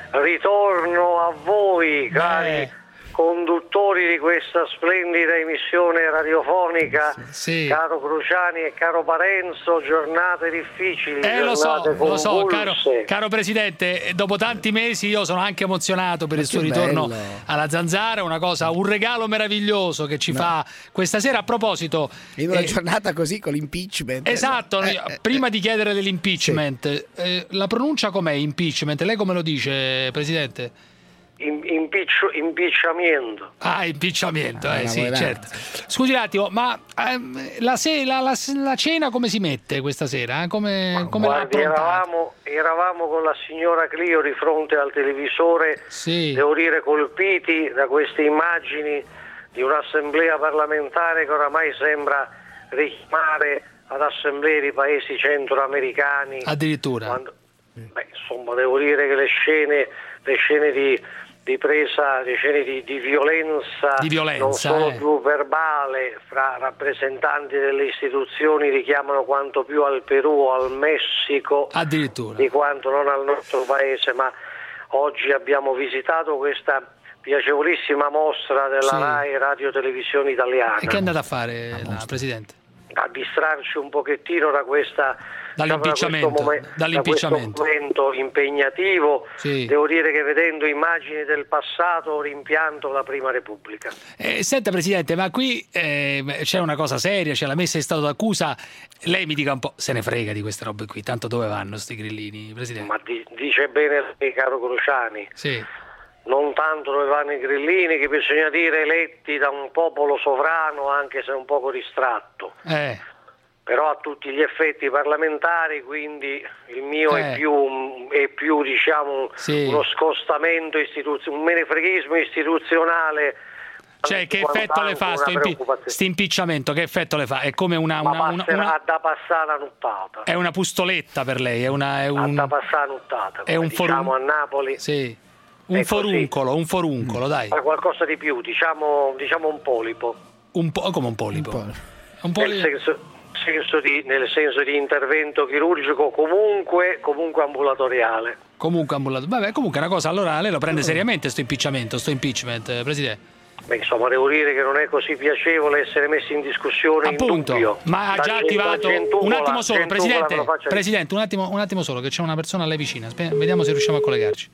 ritorno a voi, cari Eh. conduttori di questa splendida emissione radiofonica, Sì. caro Cruciani e caro Parenzo, giornate difficili, Eh, lo so, giornate lo so, caro, convulse. caro Presidente, eh, dopo tanti mesi io sono anche emozionato per il suo che ritorno bello. alla Zanzara, una cosa, un regalo meraviglioso che ci fa questa sera. A proposito, In una eh, giornata così con l'impeachment. esatto, Eh, noi- eh, prima di chiedere dell'impeachment, eh, la pronuncia com'è impeachment? Lei come lo dice, Presidente? In- impiccio- impicciamento. Ah, impicciamento, Ah, eh una sì, buonanza. certo. Scusi un attimo, ma ehm, la, se- la- la- la cena come si mette questa sera? eh? Come, come l'ha Guardi, approntata? eravamo, eravamo con la signora Clio di fronte al televisore, Sì. devo dire colpiti da queste immagini di un'assemblea parlamentare che oramai sembra richiamare ad assemblee di paesi centroamericani. Addirittura. Quando- beh, insomma, devo dire che le scene, le scene di, di presa, le scene di, di violenza, Di violenza, non solo eh. più verbale, fra rappresentanti delle istituzioni richiamano quanto più al Perù o al Messico Addirittura. di quanto non al nostro paese, ma oggi abbiamo visitato questa piacevolissima mostra della Sì. RAI Radio Televisione Italiana, E che è andata a fare la Presidente? a distrarci un pochettino da questa Dall'impicciamento, da questo momen- dall'impicciamento. da questo momento impegnativo. Sì. Devo dire che vedendo immagini del passato ho rimpianto la Prima Repubblica. Eh, senta Presidente, ma qui eh, c'è una cosa seria, c'è la messa in stato d'accusa. Lei mi dica un po', se ne frega di queste robe qui, tanto dove vanno sti grillini, Presidente? Ma di- dice bene lei, caro Cruciani, Sì. non tanto dove vanno i grillini, che bisogna dire eletti da un popolo sovrano, anche se un poco distratto. Eh, Però a tutti gli effetti parlamentari, quindi il mio Eh. è più, un- è più diciamo, Sì. uno scostamento istituzionale, un menefreghismo istituzionale. cioè che effetto le fa Una sto impi- preoccupazione. sti impicciamento? Che effetto le fa? È come una, Ma una, una- passerà una- da passare la nottata. è una pustoletta per lei, è, una, è un, Da passare la nottata. è come un diciamo forum- a Napoli. sì, un È così. foruncolo, un foruncolo, dai. Ma qualcosa di più, diciamo, diciamo un polipo. Un po' come un polipo. Un Nel poli- senso, senso di, nel senso di intervento chirurgico comunque, comunque ambulatoriale. Comunque ambulato. Vabbè, comunque è una cosa, allora lei lo prende seriamente sto impicciamento, sto impeachment, eh, Presidente. Beh, insomma, devo dire che non è così piacevole essere messi in discussione in Appunto, dubbio. ma ha La già gente- attivato la gentucola- un attimo solo, gentucola Presidente, me lo faccia- Presidente, un attimo, un attimo solo, che c'è una persona a lei vicina. Spe- vediamo se riusciamo a collegarci.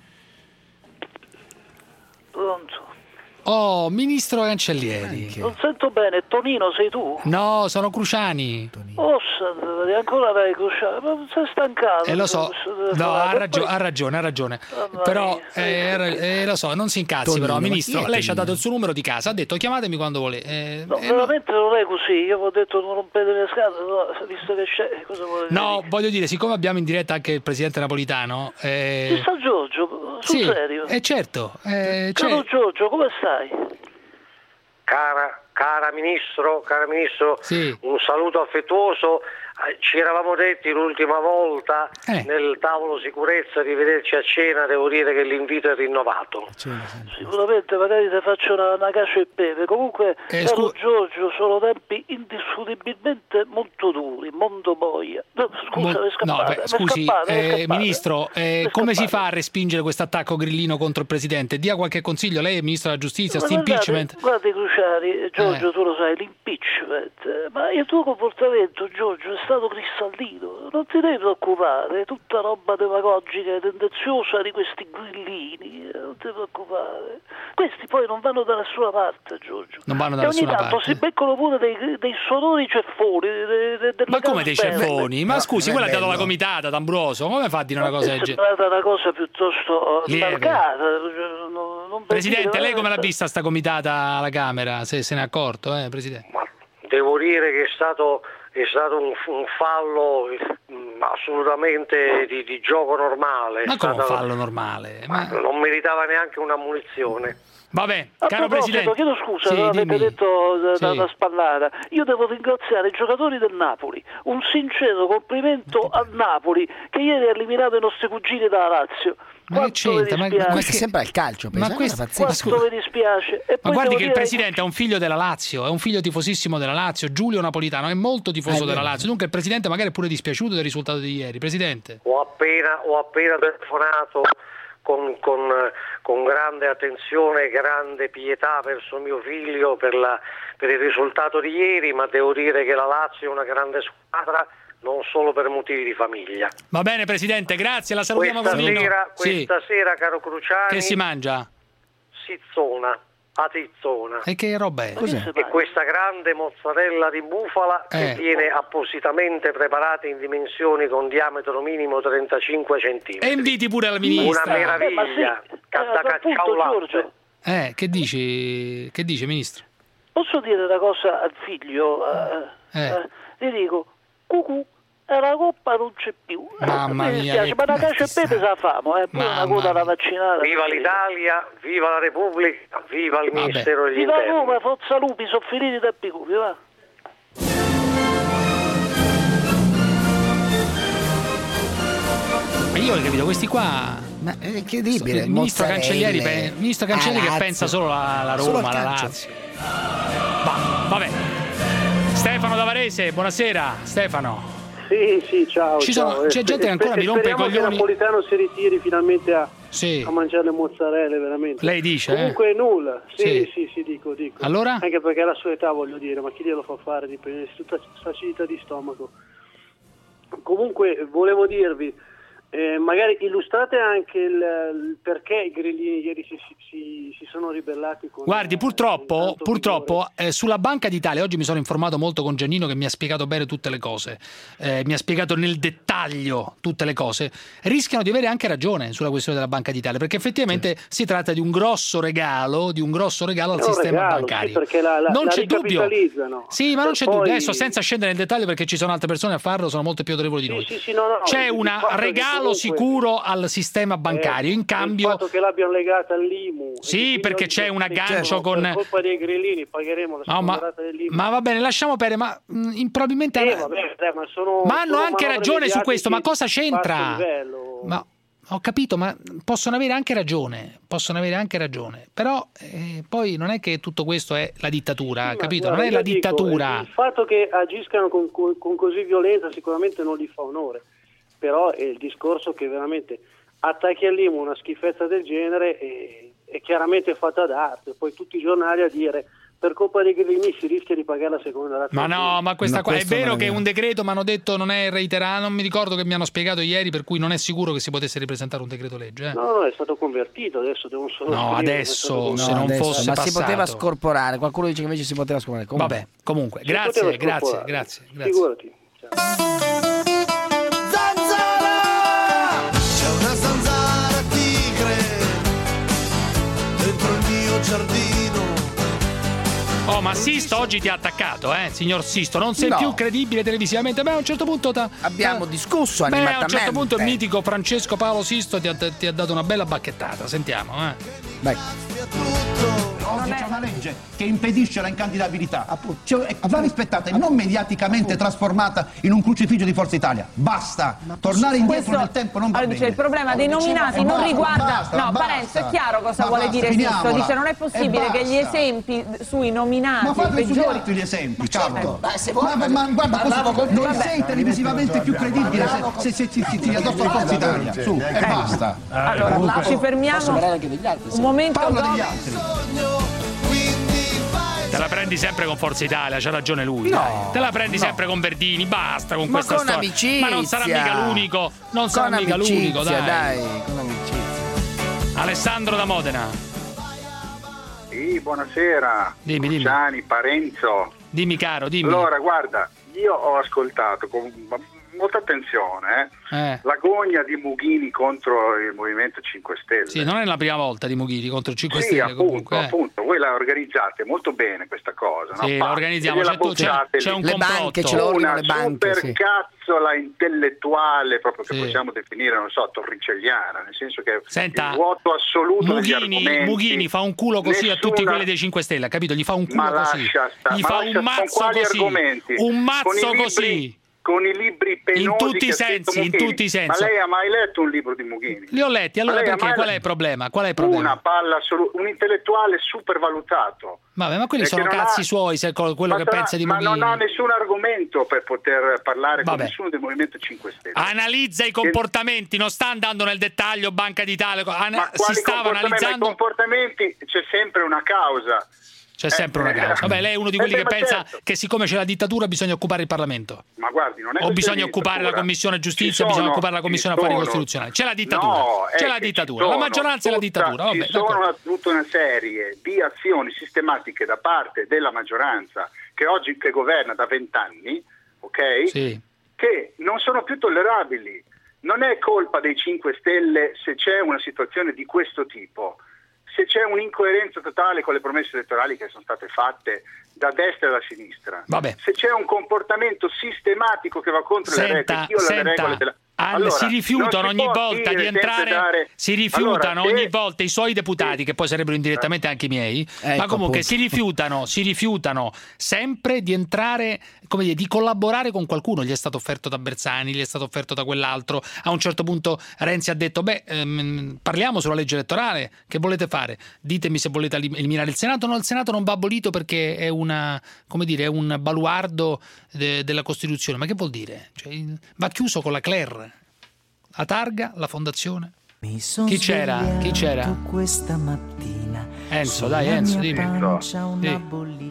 Pronto? Oh, Ministro Cancellieri. Non sento bene, Tonino sei tu? No, sono Cruciani. Oh, santa, ancora lei Cruciani, ma sei stancato? Eh, lo so, no, ha, ragio- ha ragione, ha ragione. Mamma Però, mia. eh, ra- eh, lo so, non si incazzi Tonino, però, ma chi Ministro. è Lei ci ha Tonino? dato il suo numero di casa, ha detto chiamatemi quando vuole. Eh, No, eh, no. veramente non è così, io vi ho detto non rompete le scatole, no, visto che c'è, cosa volete No, voglio dire, siccome abbiamo in diretta anche il Presidente Napolitano... dire? Ci Eh, sta Giorgio, sul sì, serio? eh, certo. Eh, Caro cioè- Giorgio, come stai? Cara, cara Ministro, cara Ministro, Sì. un saluto affettuoso. Eh, Ci eravamo detti l'ultima volta Eh. nel tavolo sicurezza di vederci a cena, devo dire che l'invito è rinnovato. Sicuramente magari ti faccio una, una cacio e pepe. Comunque, Eh, caro scu- Giorgio, sono tempi indiscutibilmente molto duri, mondo boia. No, scusa, Mo- è scappata, no, beh, è scusi, scappata, è eh, scappata. Ministro, eh, È come si scappata. fa a respingere questo attacco grillino contro il Presidente? Dia qualche consiglio, lei è Ministro della Giustizia, Ma sti guardate, impeachment. Guardi Cruciani, Giorgio, Eh. tu lo sai, l'impeachment, eh, ma il tuo comportamento, Giorgio, è stato cristallino, non ti devi preoccupare, è tutta roba demagogica e tendenziosa di questi grillini, eh, non ti preoccupare. Questi poi non vanno da nessuna parte, Giorgio. Non vanno da e ogni nessuna tanto parte. si beccano pure dei, dei sonori ceffoni. de- de- delle Ma come dei cose belle. ceffoni? Ma No, scusi, non è quella ha dato la bello. comitata, D'Ambroso, come fa a dire una cosa del È genere? sembrata una cosa piuttosto Lieve. marcata. cioè, non- non per Presidente, dire, lei come l'ha veramente. vista sta comitata alla Camera? Se se n'è accorto, eh, Presidente? Devo dire che è stato, è stato un, un fallo mm, assolutamente di, di gioco normale. È Ma come un stata- fallo normale? Ma... Non meritava neanche una munizione. Vabbè, A caro proposito, Presidente. chiedo scusa, Sì, non avete dimmi. detto da, da- Sì. da spallata. Io devo ringraziare i giocatori del Napoli. Un sincero complimento al Napoli che ieri ha eliminato i nostri cugini dalla Lazio. Ma che Quanto mi c'entra? Ma- dispiace. ma Questo è sempre al calcio, Ma pensa, questo- è una pazzesca. Quanto mi dispiace. E Ma poi guardi devo che il dire- Presidente è un figlio della Lazio, è un figlio tifosissimo della Lazio, Giulio Napolitano, è molto tifoso Eh, della beh. Lazio, dunque il Presidente magari è pure dispiaciuto del risultato risultato di ieri. Presidente. Ho appena, ho appena telefonato con, con, con grande attenzione e grande pietà verso mio figlio per, la, per il risultato di ieri, ma devo dire che la Lazio è una grande squadra, non solo per motivi di famiglia. Va bene, Presidente, grazie, la salutiamo. Questa Carlino. sera, questa sì. sera, caro Cruciani, che si mangia? Sizzona. A tizzona. E che roba è? Cos'è? E questa grande mozzarella di bufala eh. che viene appositamente preparata in dimensioni con diametro minimo trentacinque centimetri. E inviti pure la ministra. Una meraviglia. Eh, da eh, cacciaulato. Eh, che dici? Che dice, ministro? Posso dire una cosa al figlio? Eh, eh. Eh, gli dico, cucù, e la coppa non c'è più. Mamma mi mia, dispiace, ma la cacio e pepe se la famo, eh, pure una coda da vaccinare. Viva l'Italia, viva la Repubblica, viva il Vabbè. Ministero degli Viva Interni. Roma, forza lupi, sono finiti da piccoli, va. Ma io ho capito, questi qua. Ma è incredibile. Il ministro mozzarelle, Cancellieri, pe- ministro Cancellieri a che Lazio. pensa solo alla Solo Roma, al alla calcio. Lazio. Va, vabbè. Stefano da Varese, buonasera. Stefano. Sì, sì, ciao. Ci ciao. sono- c'è gente che ancora mi rompe i Speriamo coglioni. che Napolitano si ritiri finalmente a, Sì. a mangiare le mozzarelle, veramente. Lei dice, Comunque nulla. Sì, Sì. sì, sì, dico, dico. Allora? Anche perché alla sua età, voglio dire, ma chi glielo fa fare di prendersi tutta facilità di stomaco. Comunque, volevo dirvi, eh, magari illustrate anche il, il perché i grillini ieri si, si, si, si sono ribellati con... Guardi, purtroppo, purtroppo eh, sulla Banca d'Italia, oggi mi sono informato molto con Giannino che mi ha spiegato bene tutte le cose, eh, mi ha spiegato nel dettaglio tutte le cose, rischiano di avere anche ragione sulla questione della Banca d'Italia, perché effettivamente sì. si tratta di un grosso regalo, di un grosso regalo al È un sistema regalo, bancario. sì, perché la, la, non la c'è dubbio. ricapitalizzano. Sì, ma non Per c'è poi- dubbio. Adesso senza scendere nel dettaglio perché ci sono altre persone a farlo, sono molto più autorevoli di noi. Sì, sì, no, no, c'è il un fatto che regalo comunque- sicuro al sistema bancario, Eh, in cambio... il fatto che l'abbiano legata all'I M U. Sì, perché c'è un aggancio con... Per colpa dei grillini pagheremo la No, ma, seconda rata dell'I M U. ma va bene, lasciamo perdere, ma mh, probabilmente... Eh, vabbè, dai, ma, sono, Ma hanno sono anche manovre ragione su questo, ma cosa mediatiche di basso c'entra? livello. Ma ho capito, ma possono avere anche ragione, possono avere anche ragione, però eh, poi non è che tutto questo è la dittatura, Sì, capito? ma Non è guarda, la io dico, dittatura. il fatto che agiscano con, con, con così violenza sicuramente non gli fa onore, però è il discorso che veramente attacchi all'I M U una schifezza del genere e è chiaramente fatta d'arte, poi tutti i giornali a dire per colpa dei grillini si rischia di pagare la seconda rata. Ma no, ma questa No, qua è questo vero non è che è vero. un decreto, ma hanno detto non è reiterato, non mi ricordo che mi hanno spiegato ieri, per cui non è sicuro che si potesse ripresentare un decreto legge. Eh. No, no, è stato convertito, adesso devo solo No, scrivere, adesso, è stato se non adesso, fosse ma passato. si poteva scorporare, qualcuno dice che invece si poteva scorporare. Comunque. Vabbè, comunque, Si grazie, poteva grazie, scorporare. grazie, grazie. Figurati. C'è una zanzara tigre dentro il mio giardino. Oh, ma Sisto oggi ti ha attaccato, eh, signor Sisto. Non sei No. più credibile televisivamente. Beh, a un certo punto ta- Abbiamo ta- discusso Beh, a un animatamente. certo punto il mitico Francesco Paolo Sisto ti ha, ti ha dato una bella bacchettata. Sentiamo, eh. Vai. Oggi c'è una legge che impedisce la incandidabilità. Cioè, va rispettata e non mediaticamente trasformata in un crucifigio di Forza Italia. Basta. Tornare indietro Questo- nel tempo non va allora, bene. dice, il problema dei nominati non Basta, riguarda basta, no basta. Parenzo è chiaro cosa Ma vuole basta, dire Sisto, finiamola. dice non è possibile E che gli basta. esempi sui nominati Ma fate sugli peggiori altri gli esempi, Ma cavolo. certo. Ma, ma- ma guarda, Parlavo così, con- non vabbè. sei televisivamente più credibile se, se, se ti ti tiri addosso alla Forza Italia. Su, e basta. allora ci fermiamo un momento Parla dopo. degli altri. Te la prendi sempre con Forza Italia, c'ha ragione lui. No, dai. Te la prendi no. sempre con Verdini, basta con Ma questa con storia. amicizia. Ma non sarà mica l'unico, non Con sarà mica amicizia, l'unico, dai. dai, con amicizia. Alessandro da Modena. Sì, buonasera. Dimmi, dimmi. Luciani, Parenzo. Dimmi caro, dimmi. Allora, guarda, io ho ascoltato con molta attenzione eh, Eh. l'agonia di Mughini contro il Movimento cinque Stelle. Sì, non è la prima volta di Mughini contro il cinque Sì, Stelle appunto, comunque. eh. appunto, voi la organizzate molto bene questa cosa, no? Sì, la Pa, organizziamo, e gliela c'è, tu- c'è- buttate c'è lì. un Le complotto. banche ce lo ordinano Una le banche, sì. supercazzola intellettuale, proprio che Sì. possiamo definire, non so, torricelliana, nel senso che Senta, il vuoto assoluto degli Mughini, argomenti. Mughini fa un culo così a tutti Nessuna- quelli dei cinque Stelle, ha capito? Gli fa un culo Ma così. lascia sta- Gli ma fa lascia un sta- con mazzo quali così. argomenti? Un Con mazzo i libri- così. con i libri penosi in tutti i che ha scritto sensi, in Mughini. tutti i sensi. Ma lei ha mai letto un libro di Mughini? Li ho letti, allora perché? Mai... Qual è il problema? Qual è il problema? Una palla assolu- un intellettuale supervalutato. Vabbè, ma quelli Perché sono non cazzi ha... suoi, se quello ma che sarà... pensa di ma Mughini. non ha nessun argomento per poter parlare Vabbè. con nessuno del Movimento cinque Stelle. Analizza i comportamenti, non sta andando nel dettaglio Banca d'Italia, Ana... Ma si stava comportamenti? analizzando. I comportamenti c'è sempre una causa. C'è sempre una causa. Vabbè, lei è uno di quelli Eh, che ma pensa certo. che siccome c'è la dittatura bisogna occupare il Parlamento. Ma guardi, non è O questione bisogna di occupare la dittatura. Commissione Giustizia, Ci sono- bisogna occupare la Commissione ci Affari sono- Costituzionali. C'è la dittatura. No, C'è è la che dittatura. ci La sono maggioranza è la tutta- dittatura. Vabbè, ci sono d'accordo. una, tutta una serie di azioni sistematiche da parte della maggioranza che oggi che governa da vent'anni, ok? Sì. Che non sono più tollerabili. Non è colpa dei cinque Stelle se c'è una situazione di questo tipo. Se c'è un'incoerenza totale con le promesse elettorali che sono state fatte da destra e da sinistra, Vabbè. se c'è un comportamento sistematico che va contro le regole, Senta, io le senta, regole della... Anne, Allora, si rifiutano non si ogni può volta dire di sempre entrare, dare- si rifiutano Allora, ogni se- volta i suoi deputati, che poi sarebbero indirettamente anche i miei, ma Ecco, comunque appunto. si rifiutano, si rifiutano sempre di entrare, come dire, di collaborare con qualcuno. Gli è stato offerto da Bersani, gli è stato offerto da quell'altro. A un certo punto Renzi ha detto: beh, ehm, parliamo sulla legge elettorale, che volete fare? Ditemi se volete eliminare il Senato. No, il Senato non va abolito perché è una, come dire, è un baluardo de- della Costituzione. Ma che vuol dire? Cioè, va chiuso con la Cler. La targa, la fondazione. Chi c'era? Chi c'era? Questa mattina Enzo, dai Enzo, dimmi. Sì.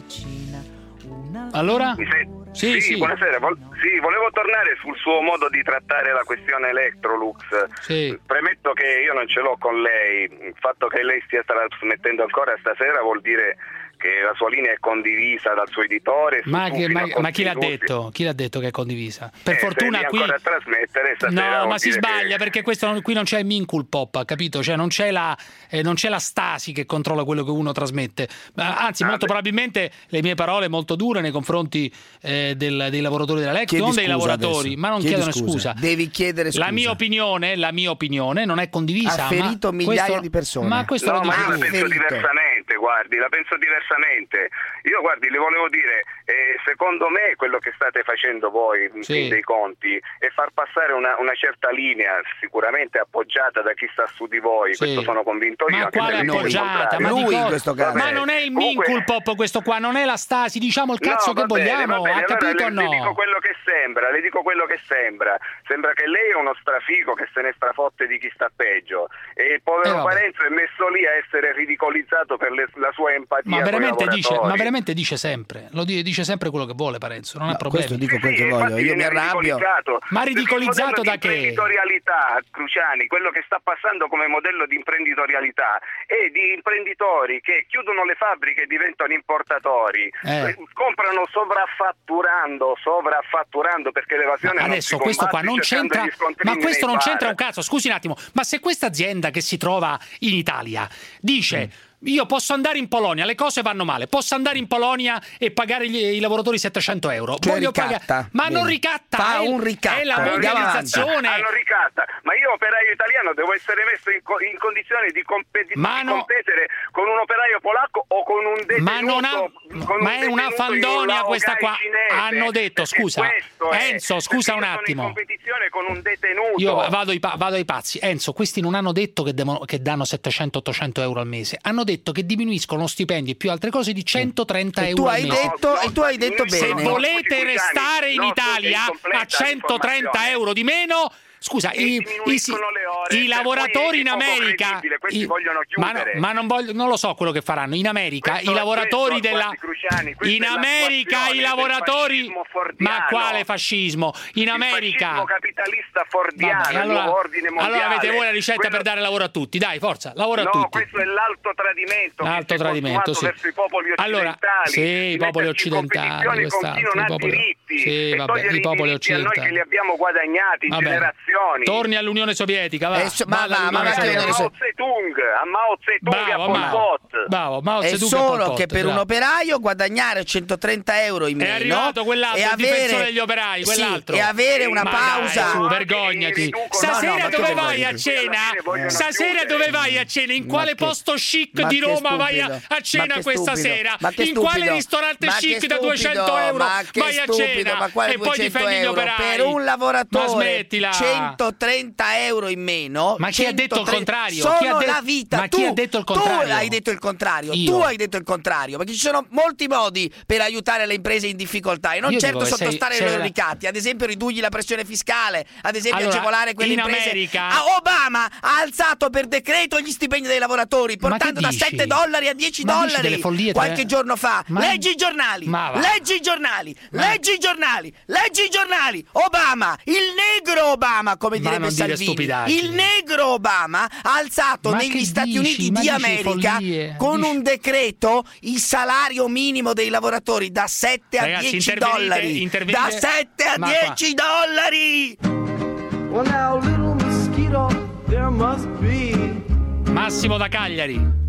Allora? Mi sei- Sì, sì, sì. buonasera. Vol- sì, volevo tornare sul suo modo di trattare la questione Electrolux. Sì. Premetto che io non ce l'ho con lei. Il fatto che lei stia trasmettendo ancora stasera vuol dire che la sua linea è condivisa dal suo editore. su Ma, tu che- fino ma- a ma chi l'ha contenuti. detto? Chi l'ha detto che è condivisa? Per Eh, fortuna se qui. ancora a trasmettere stasera No, vuol ma si dire che- sbaglia perché questo non- qui non c'è il Minculpop, capito? Cioè non c'è la eh, non c'è la Stasi che controlla quello che uno trasmette. Ma, Anzi, molto probabilmente le mie parole molto dure nei confronti eh, del- dei lavoratori della Lecce, Chiedi non dei scusa lavoratori, adesso. ma non Chiedi chiedono scusa. scusa. Devi chiedere scusa. La mia opinione, la mia opinione non è condivisa. Ha ferito ma migliaia questo- di persone. Ma questo No, lo ma dico io la io. penso diversamente, guardi, la penso diversamente. Io, guardi, le volevo dire, eh, secondo me quello che state facendo voi, in Sì. fin dei conti, è far passare una, una certa linea, sicuramente appoggiata da chi sta su di voi, Sì. questo sono convinto io. Ma anche quale se lei dice il appoggiata? contrario. Ma, Lui dico- in questo caso. ma non è il Comunque- Minculpop questo qua, non è la Stasi, diciamo il cazzo No, che va bene, vogliamo, va bene, ha capito allora o le, le dico no? quello che sembra, le dico quello che sembra. Sembra che lei è uno strafico che se ne strafotte di chi sta peggio e il povero Eh, vabbè. Parenzo è messo lì a essere ridicolizzato per le- la sua empatia Ma con i veramente, dice, lavoratori. ma veramente dice sempre, lo di- dice sempre quello che vuole Parenzo, non ha No, problemi. questo dico Sì, quel sì, che voglio, infatti io mi viene arrabbio. ridicolizzato. Ma Perché ridicolizzato il da modello che? di imprenditorialità, Cruciani, quello che sta passando come modello di imprenditorialità è di imprenditori che chiudono le fabbriche e diventano importatori, Eh. comprano sovraffatturando, sovraffatturando perché l'evasione Adesso non si questo qua combatte non cercando c'entra, gli scontrini ma questo nei non bar. c'entra un cazzo. Scusi un attimo, ma se questa azienda che si trova in Italia dice io posso andare in Polonia, le cose vanno male, posso andare in Polonia e pagare gli- i lavoratori settecento euro, Cioè voglio ricatta. pagare, ma non Bene. ricatta, Fa è, un ricatto. è la Andiamo mondializzazione. Hanno ricatta, ma io operaio italiano devo essere messo in, co- in condizione di, competi- Ma di no. competere con un operaio polacco o con un detenuto. Ma non ha, con un ma è una detenuto fandonia in un questa qua. laogai cinese. Hanno detto, Perché scusa, questo è, Enzo, scusa un perché io sono attimo. in competizione con un detenuto. Io vado ai, pa- vado ai pazzi. Enzo, questi non hanno detto che, devono, che danno settecento ottocento euro al mese, hanno detto che diminuiscono stipendi e più altre cose di centotrenta E euro tu al hai mese. detto, e tu hai detto Se Se bene. volete Cruciani, restare in no, Italia scusi, incompleta a centotrenta l'informazione. euro di meno, scusa, E i, i, diminuiscono le ore, i per lavoratori cui in è poco America, credibile, questi i- vogliono ma, no- chiudere. ma non, voglio, non lo so quello che faranno in America. Questo- I lavoratori questo, della guardi, Cruciani, questa in è America l'attuazione i del lavoratori, fascismo fordiano. ma quale fascismo? In Il America fascismo capitalista fordiano, Vabbè, il allora, nuovo ordine mondiale. allora avete voi la ricetta Quello- per dare lavoro a tutti, dai, forza, lavoro a No, tutti. questo è l'alto tradimento che L'alto si è tradimento, consumato sì. verso i popoli Allora, occidentali. sì, di i popoli metterci in occidentali, competizione con chi quest'altro, non i ha popoli- diritti sì, e vabbè, togliere i popoli diritti a noi occidentali. che li abbiamo guadagnati in Vabbè. generazioni. Torni all'Unione Sovietica, va. Eh, so- ma- Vada ma- all'Unione ma- a Sovietica. ma- Mao Zedong, a Mao Zedong e a Bravo, Pol ma- Pot. Bravo, Mao è Zedong solo e Pol Pot, che per bravo. un operaio guadagnare centotrenta euro in È meno arrivato quell'altro, e il difensore avere, degli operai, sì, quell'altro. e avere una Ma pausa. dai, su, vergognati. Stasera No, no, ma dove che vai a vergognati? cena? Eh. Stasera dove vai a cena? In Ma quale che- posto chic ma di che Roma vai a, stupido. a cena Ma che questa stupido. sera? Ma che In quale stupido. ristorante Ma chic che da duecento stupido. euro Ma che vai a stupido. cena? Ma quale E poi duecento difendi gli euro? operai. Per un Ma lavoratore smettila. centotrenta euro in meno. Ma chi ha detto il centotrenta contrario? Sono Chi ha de- la vita. Ma tu, chi ha detto il contrario? Tu hai detto il contrario. Io. Tu hai detto il contrario. Perché ci sono molti modi per aiutare le imprese in difficoltà e non Io certo dico che sei- sottostare ai sei loro la- ricatti. Ad esempio ridurgli la pressione fiscale, ad esempio Allora, agevolare quelle in imprese. America- Ah, Obama ha alzato per decreto gli stipendi dei lavoratori, Ma portando che da dici? sette dollari a dieci Ma dici dollari delle follie, qualche tre- giorno fa. Ma- Leggi i giornali, Ma va. leggi i giornali, leggi i giornali, leggi i giornali. Obama, il negro Obama, come Ma direbbe non dire Salvini, stupidaggini. il negro Obama ha alzato Ma negli che Stati dici? Uniti Ma di dici America follie? con Dici- un decreto il salario minimo dei lavoratori da sette a Ragazzi, dieci intervenite, dollari. intervenite. Da sette a Ma qua- dieci dollari. Well, now, little mosquito, there must be. Massimo da Cagliari.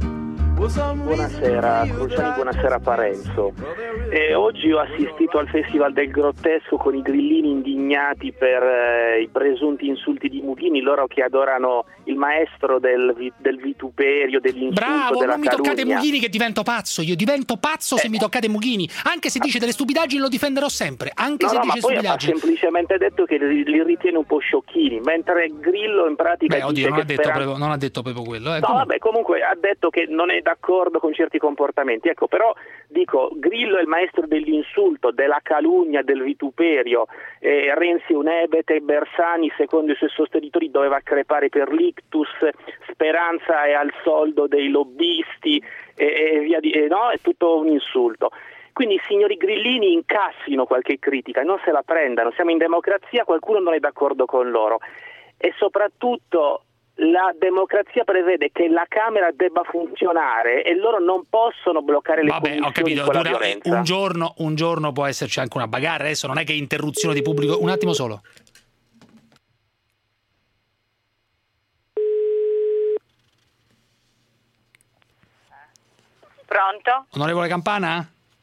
Buonasera Cruciani, buonasera Parenzo. Eh, oggi ho assistito al Festival del Grottesco con i grillini indignati per eh, i presunti insulti di Mughini, loro che adorano il maestro del, vi- del vituperio, dell'insulto, Bravo, della non mi toccate calunnia. Mughini che divento pazzo. Io divento pazzo se mi toccate Mughini. Anche se dice delle stupidaggini lo difenderò sempre. Anche No, se no, ma dice poi ha stupidaggini. semplicemente detto che li, li ritiene un po' sciocchini, mentre Grillo in pratica Beh, oddio, dice non che ha, detto Speranza- proprio, non ha detto proprio quello. Eh. No, vabbè, comunque ha detto che non è d'accordo con certi comportamenti. Ecco, però dico, Grillo è il maestro dell'insulto, della calunnia, del vituperio. Eh, Renzi è un ebete, Bersani, secondo i suoi sostenitori, doveva crepare per l'ictus, Speranza è al soldo dei lobbisti e, e via di... E no, è tutto un insulto. Quindi i signori grillini incassino qualche critica, non se la prendano. Siamo in democrazia, qualcuno non è d'accordo con loro. E soprattutto la democrazia prevede che la Camera debba funzionare e loro non possono bloccare le Vabbè, ho commissioni capito, con la dura- violenza. un giorno, un giorno può esserci anche una bagarre, adesso non è che interruzione di pubblico. Un attimo solo. Pronto? Onorevole Campana?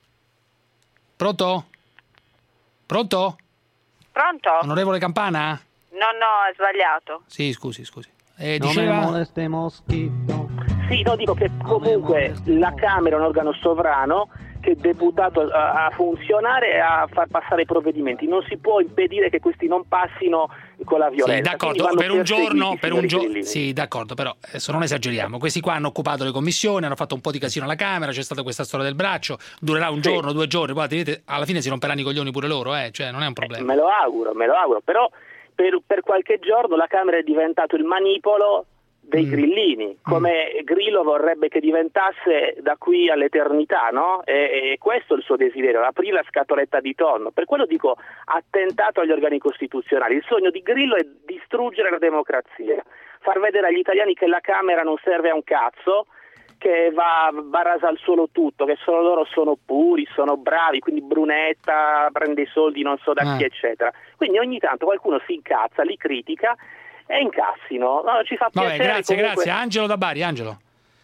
Pronto? Pronto? Pronto? Onorevole Campana? No, no, è sbagliato. Sì, scusi, scusi. Eh, Non diceva... mi moleste moschito. Sì, no, dico che comunque la Camera è un organo sovrano che è deputato a, a funzionare e a far passare i provvedimenti. Non si può impedire che questi non passino con la Sì, violenza. d'accordo, Quindi vanno per un perseguiti, giorno, per un signori giorno, grillini. sì, d'accordo, però adesso non esageriamo. Questi qua hanno occupato le commissioni, hanno fatto un po' di casino alla Camera, c'è stata questa storia del braccio, durerà un Sì. giorno, due giorni, poi vedete, alla fine si romperanno i coglioni pure loro, eh, cioè non è un problema. Me lo auguro, me lo auguro, però per, per qualche giorno la Camera è diventato il manipolo dei Mm. grillini, come Grillo vorrebbe che diventasse da qui all'eternità, no? E, e questo è il suo desiderio, aprire la scatoletta di tonno. Per quello dico attentato agli organi costituzionali. Il sogno di Grillo è distruggere la democrazia, far vedere agli italiani che la Camera non serve a un cazzo, che va, va rasa al suolo tutto, che solo loro sono puri, sono bravi, quindi Brunetta prende i soldi non so da Ah. chi, eccetera. Quindi ogni tanto qualcuno si incazza, li critica e incassino. No, ci fa Vabbè, piacere grazie, comunque. grazie. Angelo da Bari, Angelo.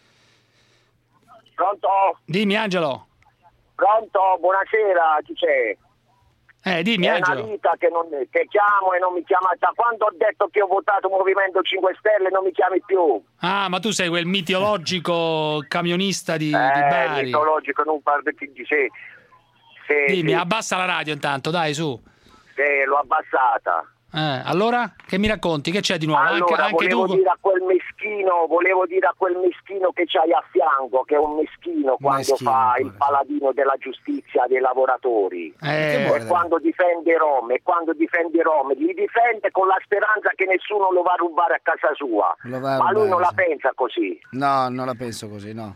Pronto? Dimmi, Angelo. Pronto? Buonasera, chi c'è? Eh, dimmi, È Angelo. una vita che, non, che chiamo e non mi chiama. Da quando ho detto che ho votato Movimento cinque Stelle non mi chiami più. Ah, ma tu sei quel mitologico camionista di, di Eh, Bari. mitologico, non parlo di di- se, se, Dimmi, se, abbassa la radio intanto, dai, su. se l'ho abbassata. Eh, allora, che mi racconti? Che c'è di nuovo? Allora, anche anche volevo tu? dire a quel meschino, volevo dire a quel meschino che c'hai a fianco, che è un meschino quando meschino, fa ancora. il paladino della giustizia dei lavoratori. Eh, E quando difende Roma, e quando difende Roma, li difende con la speranza che nessuno lo va a rubare a casa sua. Lo va a Ma lui rubare, non la sì. pensa così. No, non la penso così, no.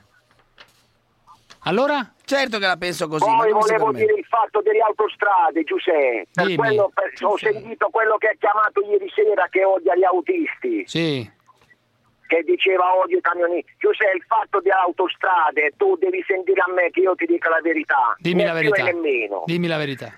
allora? Certo che la penso così, ma Poi come si volevo permette? dire il fatto delle autostrade, Giuseppe. Per Dimmi. quello, per- ho sentito quello che ha chiamato ieri sera che odia gli autisti. Sì. Che diceva odio i camionisti. Giuseppe, il fatto delle autostrade, tu devi sentire a me che io ti dica la verità. Dimmi né la più verità. e nemmeno. Dimmi la verità.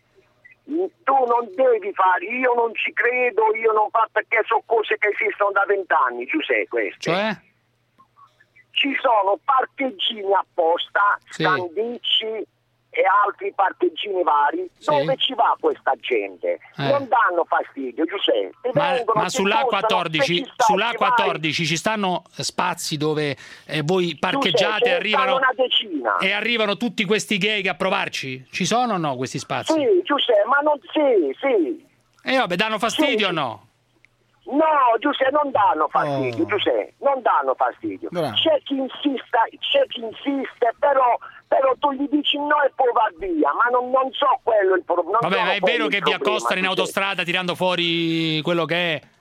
Tu non devi fare, io non ci credo, io non faccio, perché sono cose che esistono da vent'anni, Giuseppe, queste. Cioè? ci sono parcheggini apposta, Sì. Scandicci e altri parcheggini vari, Sì. dove ci va questa gente? Eh. Non danno fastidio, Giuseppe. Ma, vengono, ma ti sull'A possono, quattordici, se ci sta, sull'A ci vai. quattordici ci stanno spazi dove eh, voi parcheggiate ce e ne arrivano, stanno una decina. e arrivano tutti questi gay a provarci? Ci sono o no questi spazi? Sì, Giuseppe, ma non sì, sì. E vabbè, danno fastidio o no? No, Giuseppe, non danno fastidio, Oh. Giuseppe, non danno fastidio. Bravo. C'è chi insiste, c'è chi insiste, però, però tu gli dici no e poi va via, ma non, non so quello il problema. Vabbè, ma è vero che vi accostano in autostrada tirando fuori quello che è?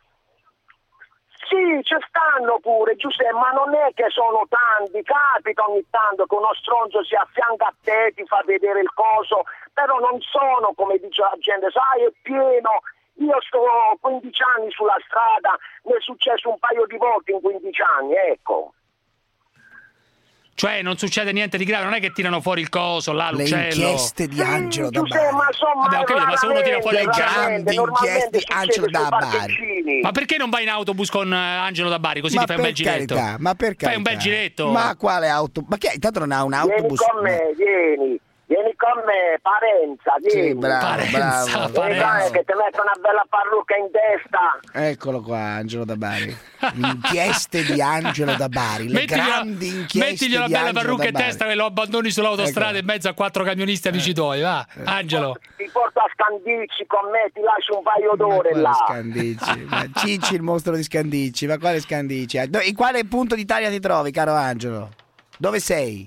Sì, ci stanno pure, Giuseppe, ma non è che sono tanti, capita ogni tanto che uno stronzo si affianca a te, ti fa vedere il coso, però non sono, come dice la gente, sai, è pieno. Io sto quindici anni sulla strada, mi è successo un paio di volte in quindici anni, ecco. Cioè non succede niente di grave, non è che tirano fuori il coso, là, Le l'uccello. inchieste di Angelo da Giuseppe, Bari. ma insomma, Vabbè, ho capito, ma se uno tira fuori Le il uccello... grandi inchieste di Angelo da Bari. Ma perché non vai in autobus con eh, Angelo da Bari, così Ma ti fai un bel per giretto? carità, ma per Fai un bel carità. giretto. Ma quale auto? Ma che intanto non ha un Vieni autobus? con me, vieni. Vieni con me, Parenza, vieni. Sì, bravo, Parenza, bravo. Vieni con me, che ti metto una bella parrucca in testa. Eccolo qua, Angelo da Bari. Le inchieste di Angelo da Bari. Le Mettigli una- grandi inchieste mettigli una di bella Angelo parrucca da in Bari. testa e lo abbandoni sull'autostrada Ecco. in mezzo a quattro camionisti amici tuoi, va, Angelo. Ti porto a Scandicci con me, ti lascio un paio d'ore Quale là. Scandicci? Ma Cicci, il mostro di Scandicci. Ma quale Scandicci? In quale punto d'Italia ti trovi, caro Angelo? Dove sei?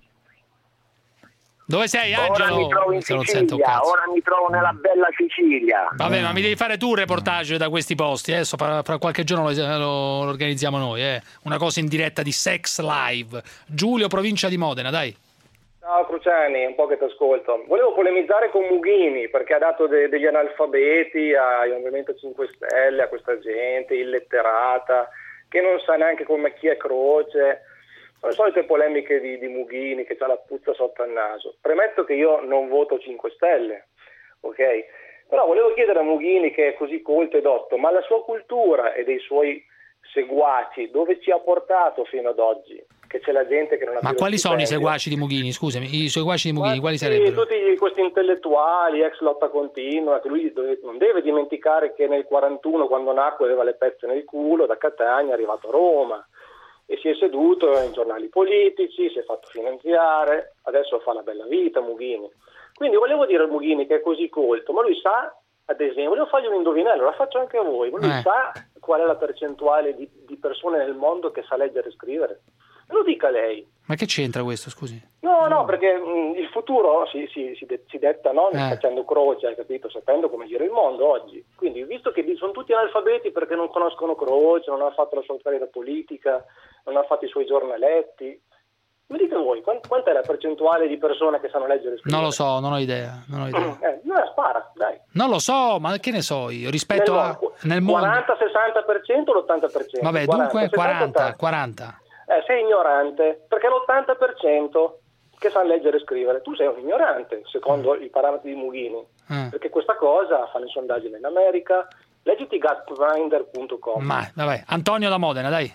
Dove sei, Ora Angelo? mi trovo in Se non sento un Sicilia, cazzo. ora mi trovo nella bella Sicilia. Vabbè, ma mi devi fare tu un reportage da questi posti. Adesso fra, fra qualche giorno lo, lo- lo organizziamo noi, eh. Una cosa in diretta di Sex Live. Giulio, provincia di Modena, dai. Ciao Cruciani, un po' che ti ascolto. Volevo polemizzare con Mughini perché ha dato de- degli analfabeti al Movimento cinque Stelle, a questa gente illetterata che non sa neanche come chi è Croce. Sono le solite polemiche di, di Mughini che ha la puzza sotto al naso. Premetto che io non voto cinque Stelle, ok? Però volevo chiedere a Mughini, che è così colto e dotto, ma la sua cultura e dei suoi seguaci dove ci ha portato fino ad oggi? Che c'è la gente che non ha Ma più quali lo sono i stipendio. seguaci di Mughini? Scusami, i seguaci di Mughini, quali Sì, sarebbero? tutti questi intellettuali, ex lotta continua, che lui dove- non deve dimenticare che nel quarantuno, quando nacque, aveva le pezze nel culo, da Catania è arrivato a Roma e si è seduto in giornali politici, si è fatto finanziare, adesso fa una bella vita Mughini. Quindi volevo dire a Mughini, che è così colto, ma lui sa, ad esempio, volevo fargli un indovinello, la faccio anche a voi, ma lui Eh. sa qual è la percentuale di, di persone nel mondo che sa leggere e scrivere? Me lo dica lei. Ma che c'entra questo, scusi? No, no, perché mh, il futuro si, si, si, de- si detta non Eh. facendo croce, hai capito? Sapendo come gira il mondo oggi. Quindi, visto che di- sono tutti analfabeti perché non conoscono Croce, non hanno fatto la sua carriera politica, non hanno fatto i suoi giornaletti, mi dite voi, quant- quant'è la percentuale di persone che sanno leggere e scrivere? Non lo so, non ho idea. Non ho idea. Eh, no, spara, dai. Non lo so, ma che ne so io? Rispetto nel a. mondo, Nel mondo. quaranta sessanta per cento o l'ottanta per cento? Vabbè, dunque quaranta, quaranta. Eh, sei ignorante, perché l'ottanta per cento che sa leggere e scrivere, tu sei un ignorante, secondo i parametri di Mughini, Eh. perché questa cosa fanno i sondaggi in America, leggiti gapminder punto com. Ma vabbè, Antonio da Modena, dai.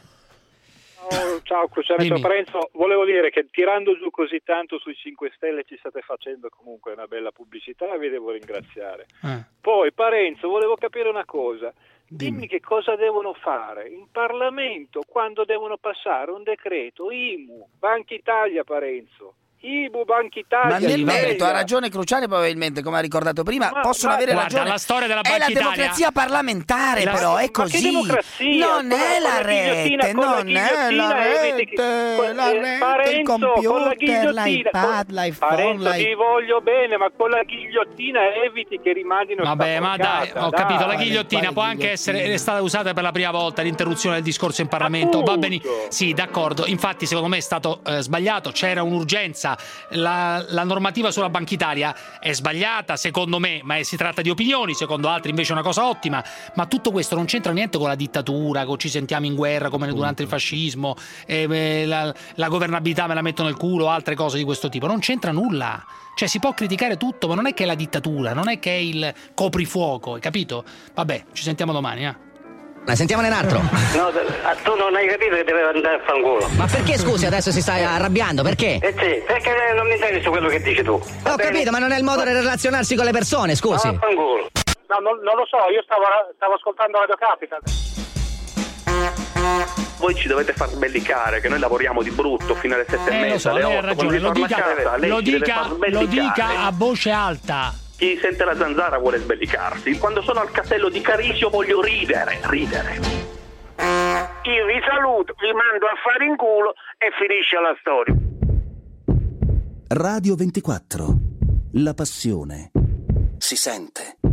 Ciao, ciao Cruciani Dimmi. Parenzo, volevo dire che tirando giù così tanto sui cinque Stelle ci state facendo comunque una bella pubblicità e vi devo ringraziare. Eh. Poi Parenzo, volevo capire una cosa, dimmi che cosa devono fare in Parlamento quando devono passare un decreto I M U, Banca Italia Parenzo, I M U, Banca Italia. Ma nel sveglia. merito ha ragione Cruciani, probabilmente, come ha ricordato prima, Ma- possono ma- avere Guarda, ragione. la storia della è Banca la Italia- democrazia parlamentare, La- però, è Ma che così. democrazia? Non Con- è con la la ghigliottina, rete, con la non è la ghigliottina, eviti rete, che- la eh, rete, Parenzo, il con la computer, ghigliottina, l'iPad, con- l'iPhone, Parenzo, l'i- ti voglio bene, ma con la ghigliottina eviti che rimandino sta Vabbè, ma dai, porcata, ho capito, la dai. ghigliottina quale può anche ghigliottina? essere è stata usata per la prima volta l'interruzione del discorso in Parlamento. Va bene, Appunto. sì, d'accordo. Infatti, secondo me è stato eh, sbagliato. C'era un'urgenza. La, la normativa sulla Banca Italia è sbagliata, secondo me, ma si tratta di opinioni. Secondo altri, invece, è una cosa ottima. Ma tutto questo non c'entra niente con la dittatura, con ci sentiamo in guerra come durante il fascismo, eh, eh, la, la governabilità me la metto nel culo, altre cose di questo tipo. Non c'entra nulla. Cioè, si può criticare tutto, ma non è che è la dittatura, non è che è il coprifuoco, hai capito? Vabbè, ci sentiamo domani, eh. Sentiamone un altro. No, tu non hai capito che deve andare a fanculo. Ma perché, scusi, adesso si sta arrabbiando? Perché? Eh sì, perché non mi interessa quello che dici tu. Va Ho bene? capito, ma non è il modo di relazionarsi con le persone, scusi. No, fanculo. No, non, non lo so, io stavo, stavo ascoltando Radio Capital. Voi ci dovete far sbellicare, che noi lavoriamo di brutto fino alle sette Eh, e lo mezza, so, alle lei ha otto. ragione, lo Quando dica, ritorna a casa, lei lo, ci deve dica, far lo sbellicare. dica a voce alta. Chi sente la zanzara vuole sbellicarsi. Quando sono al castello di Carisio voglio ridere, ridere. Io vi saluto, vi mando a fare in culo e finisce la storia. Radio ventiquattro. La passione si sente.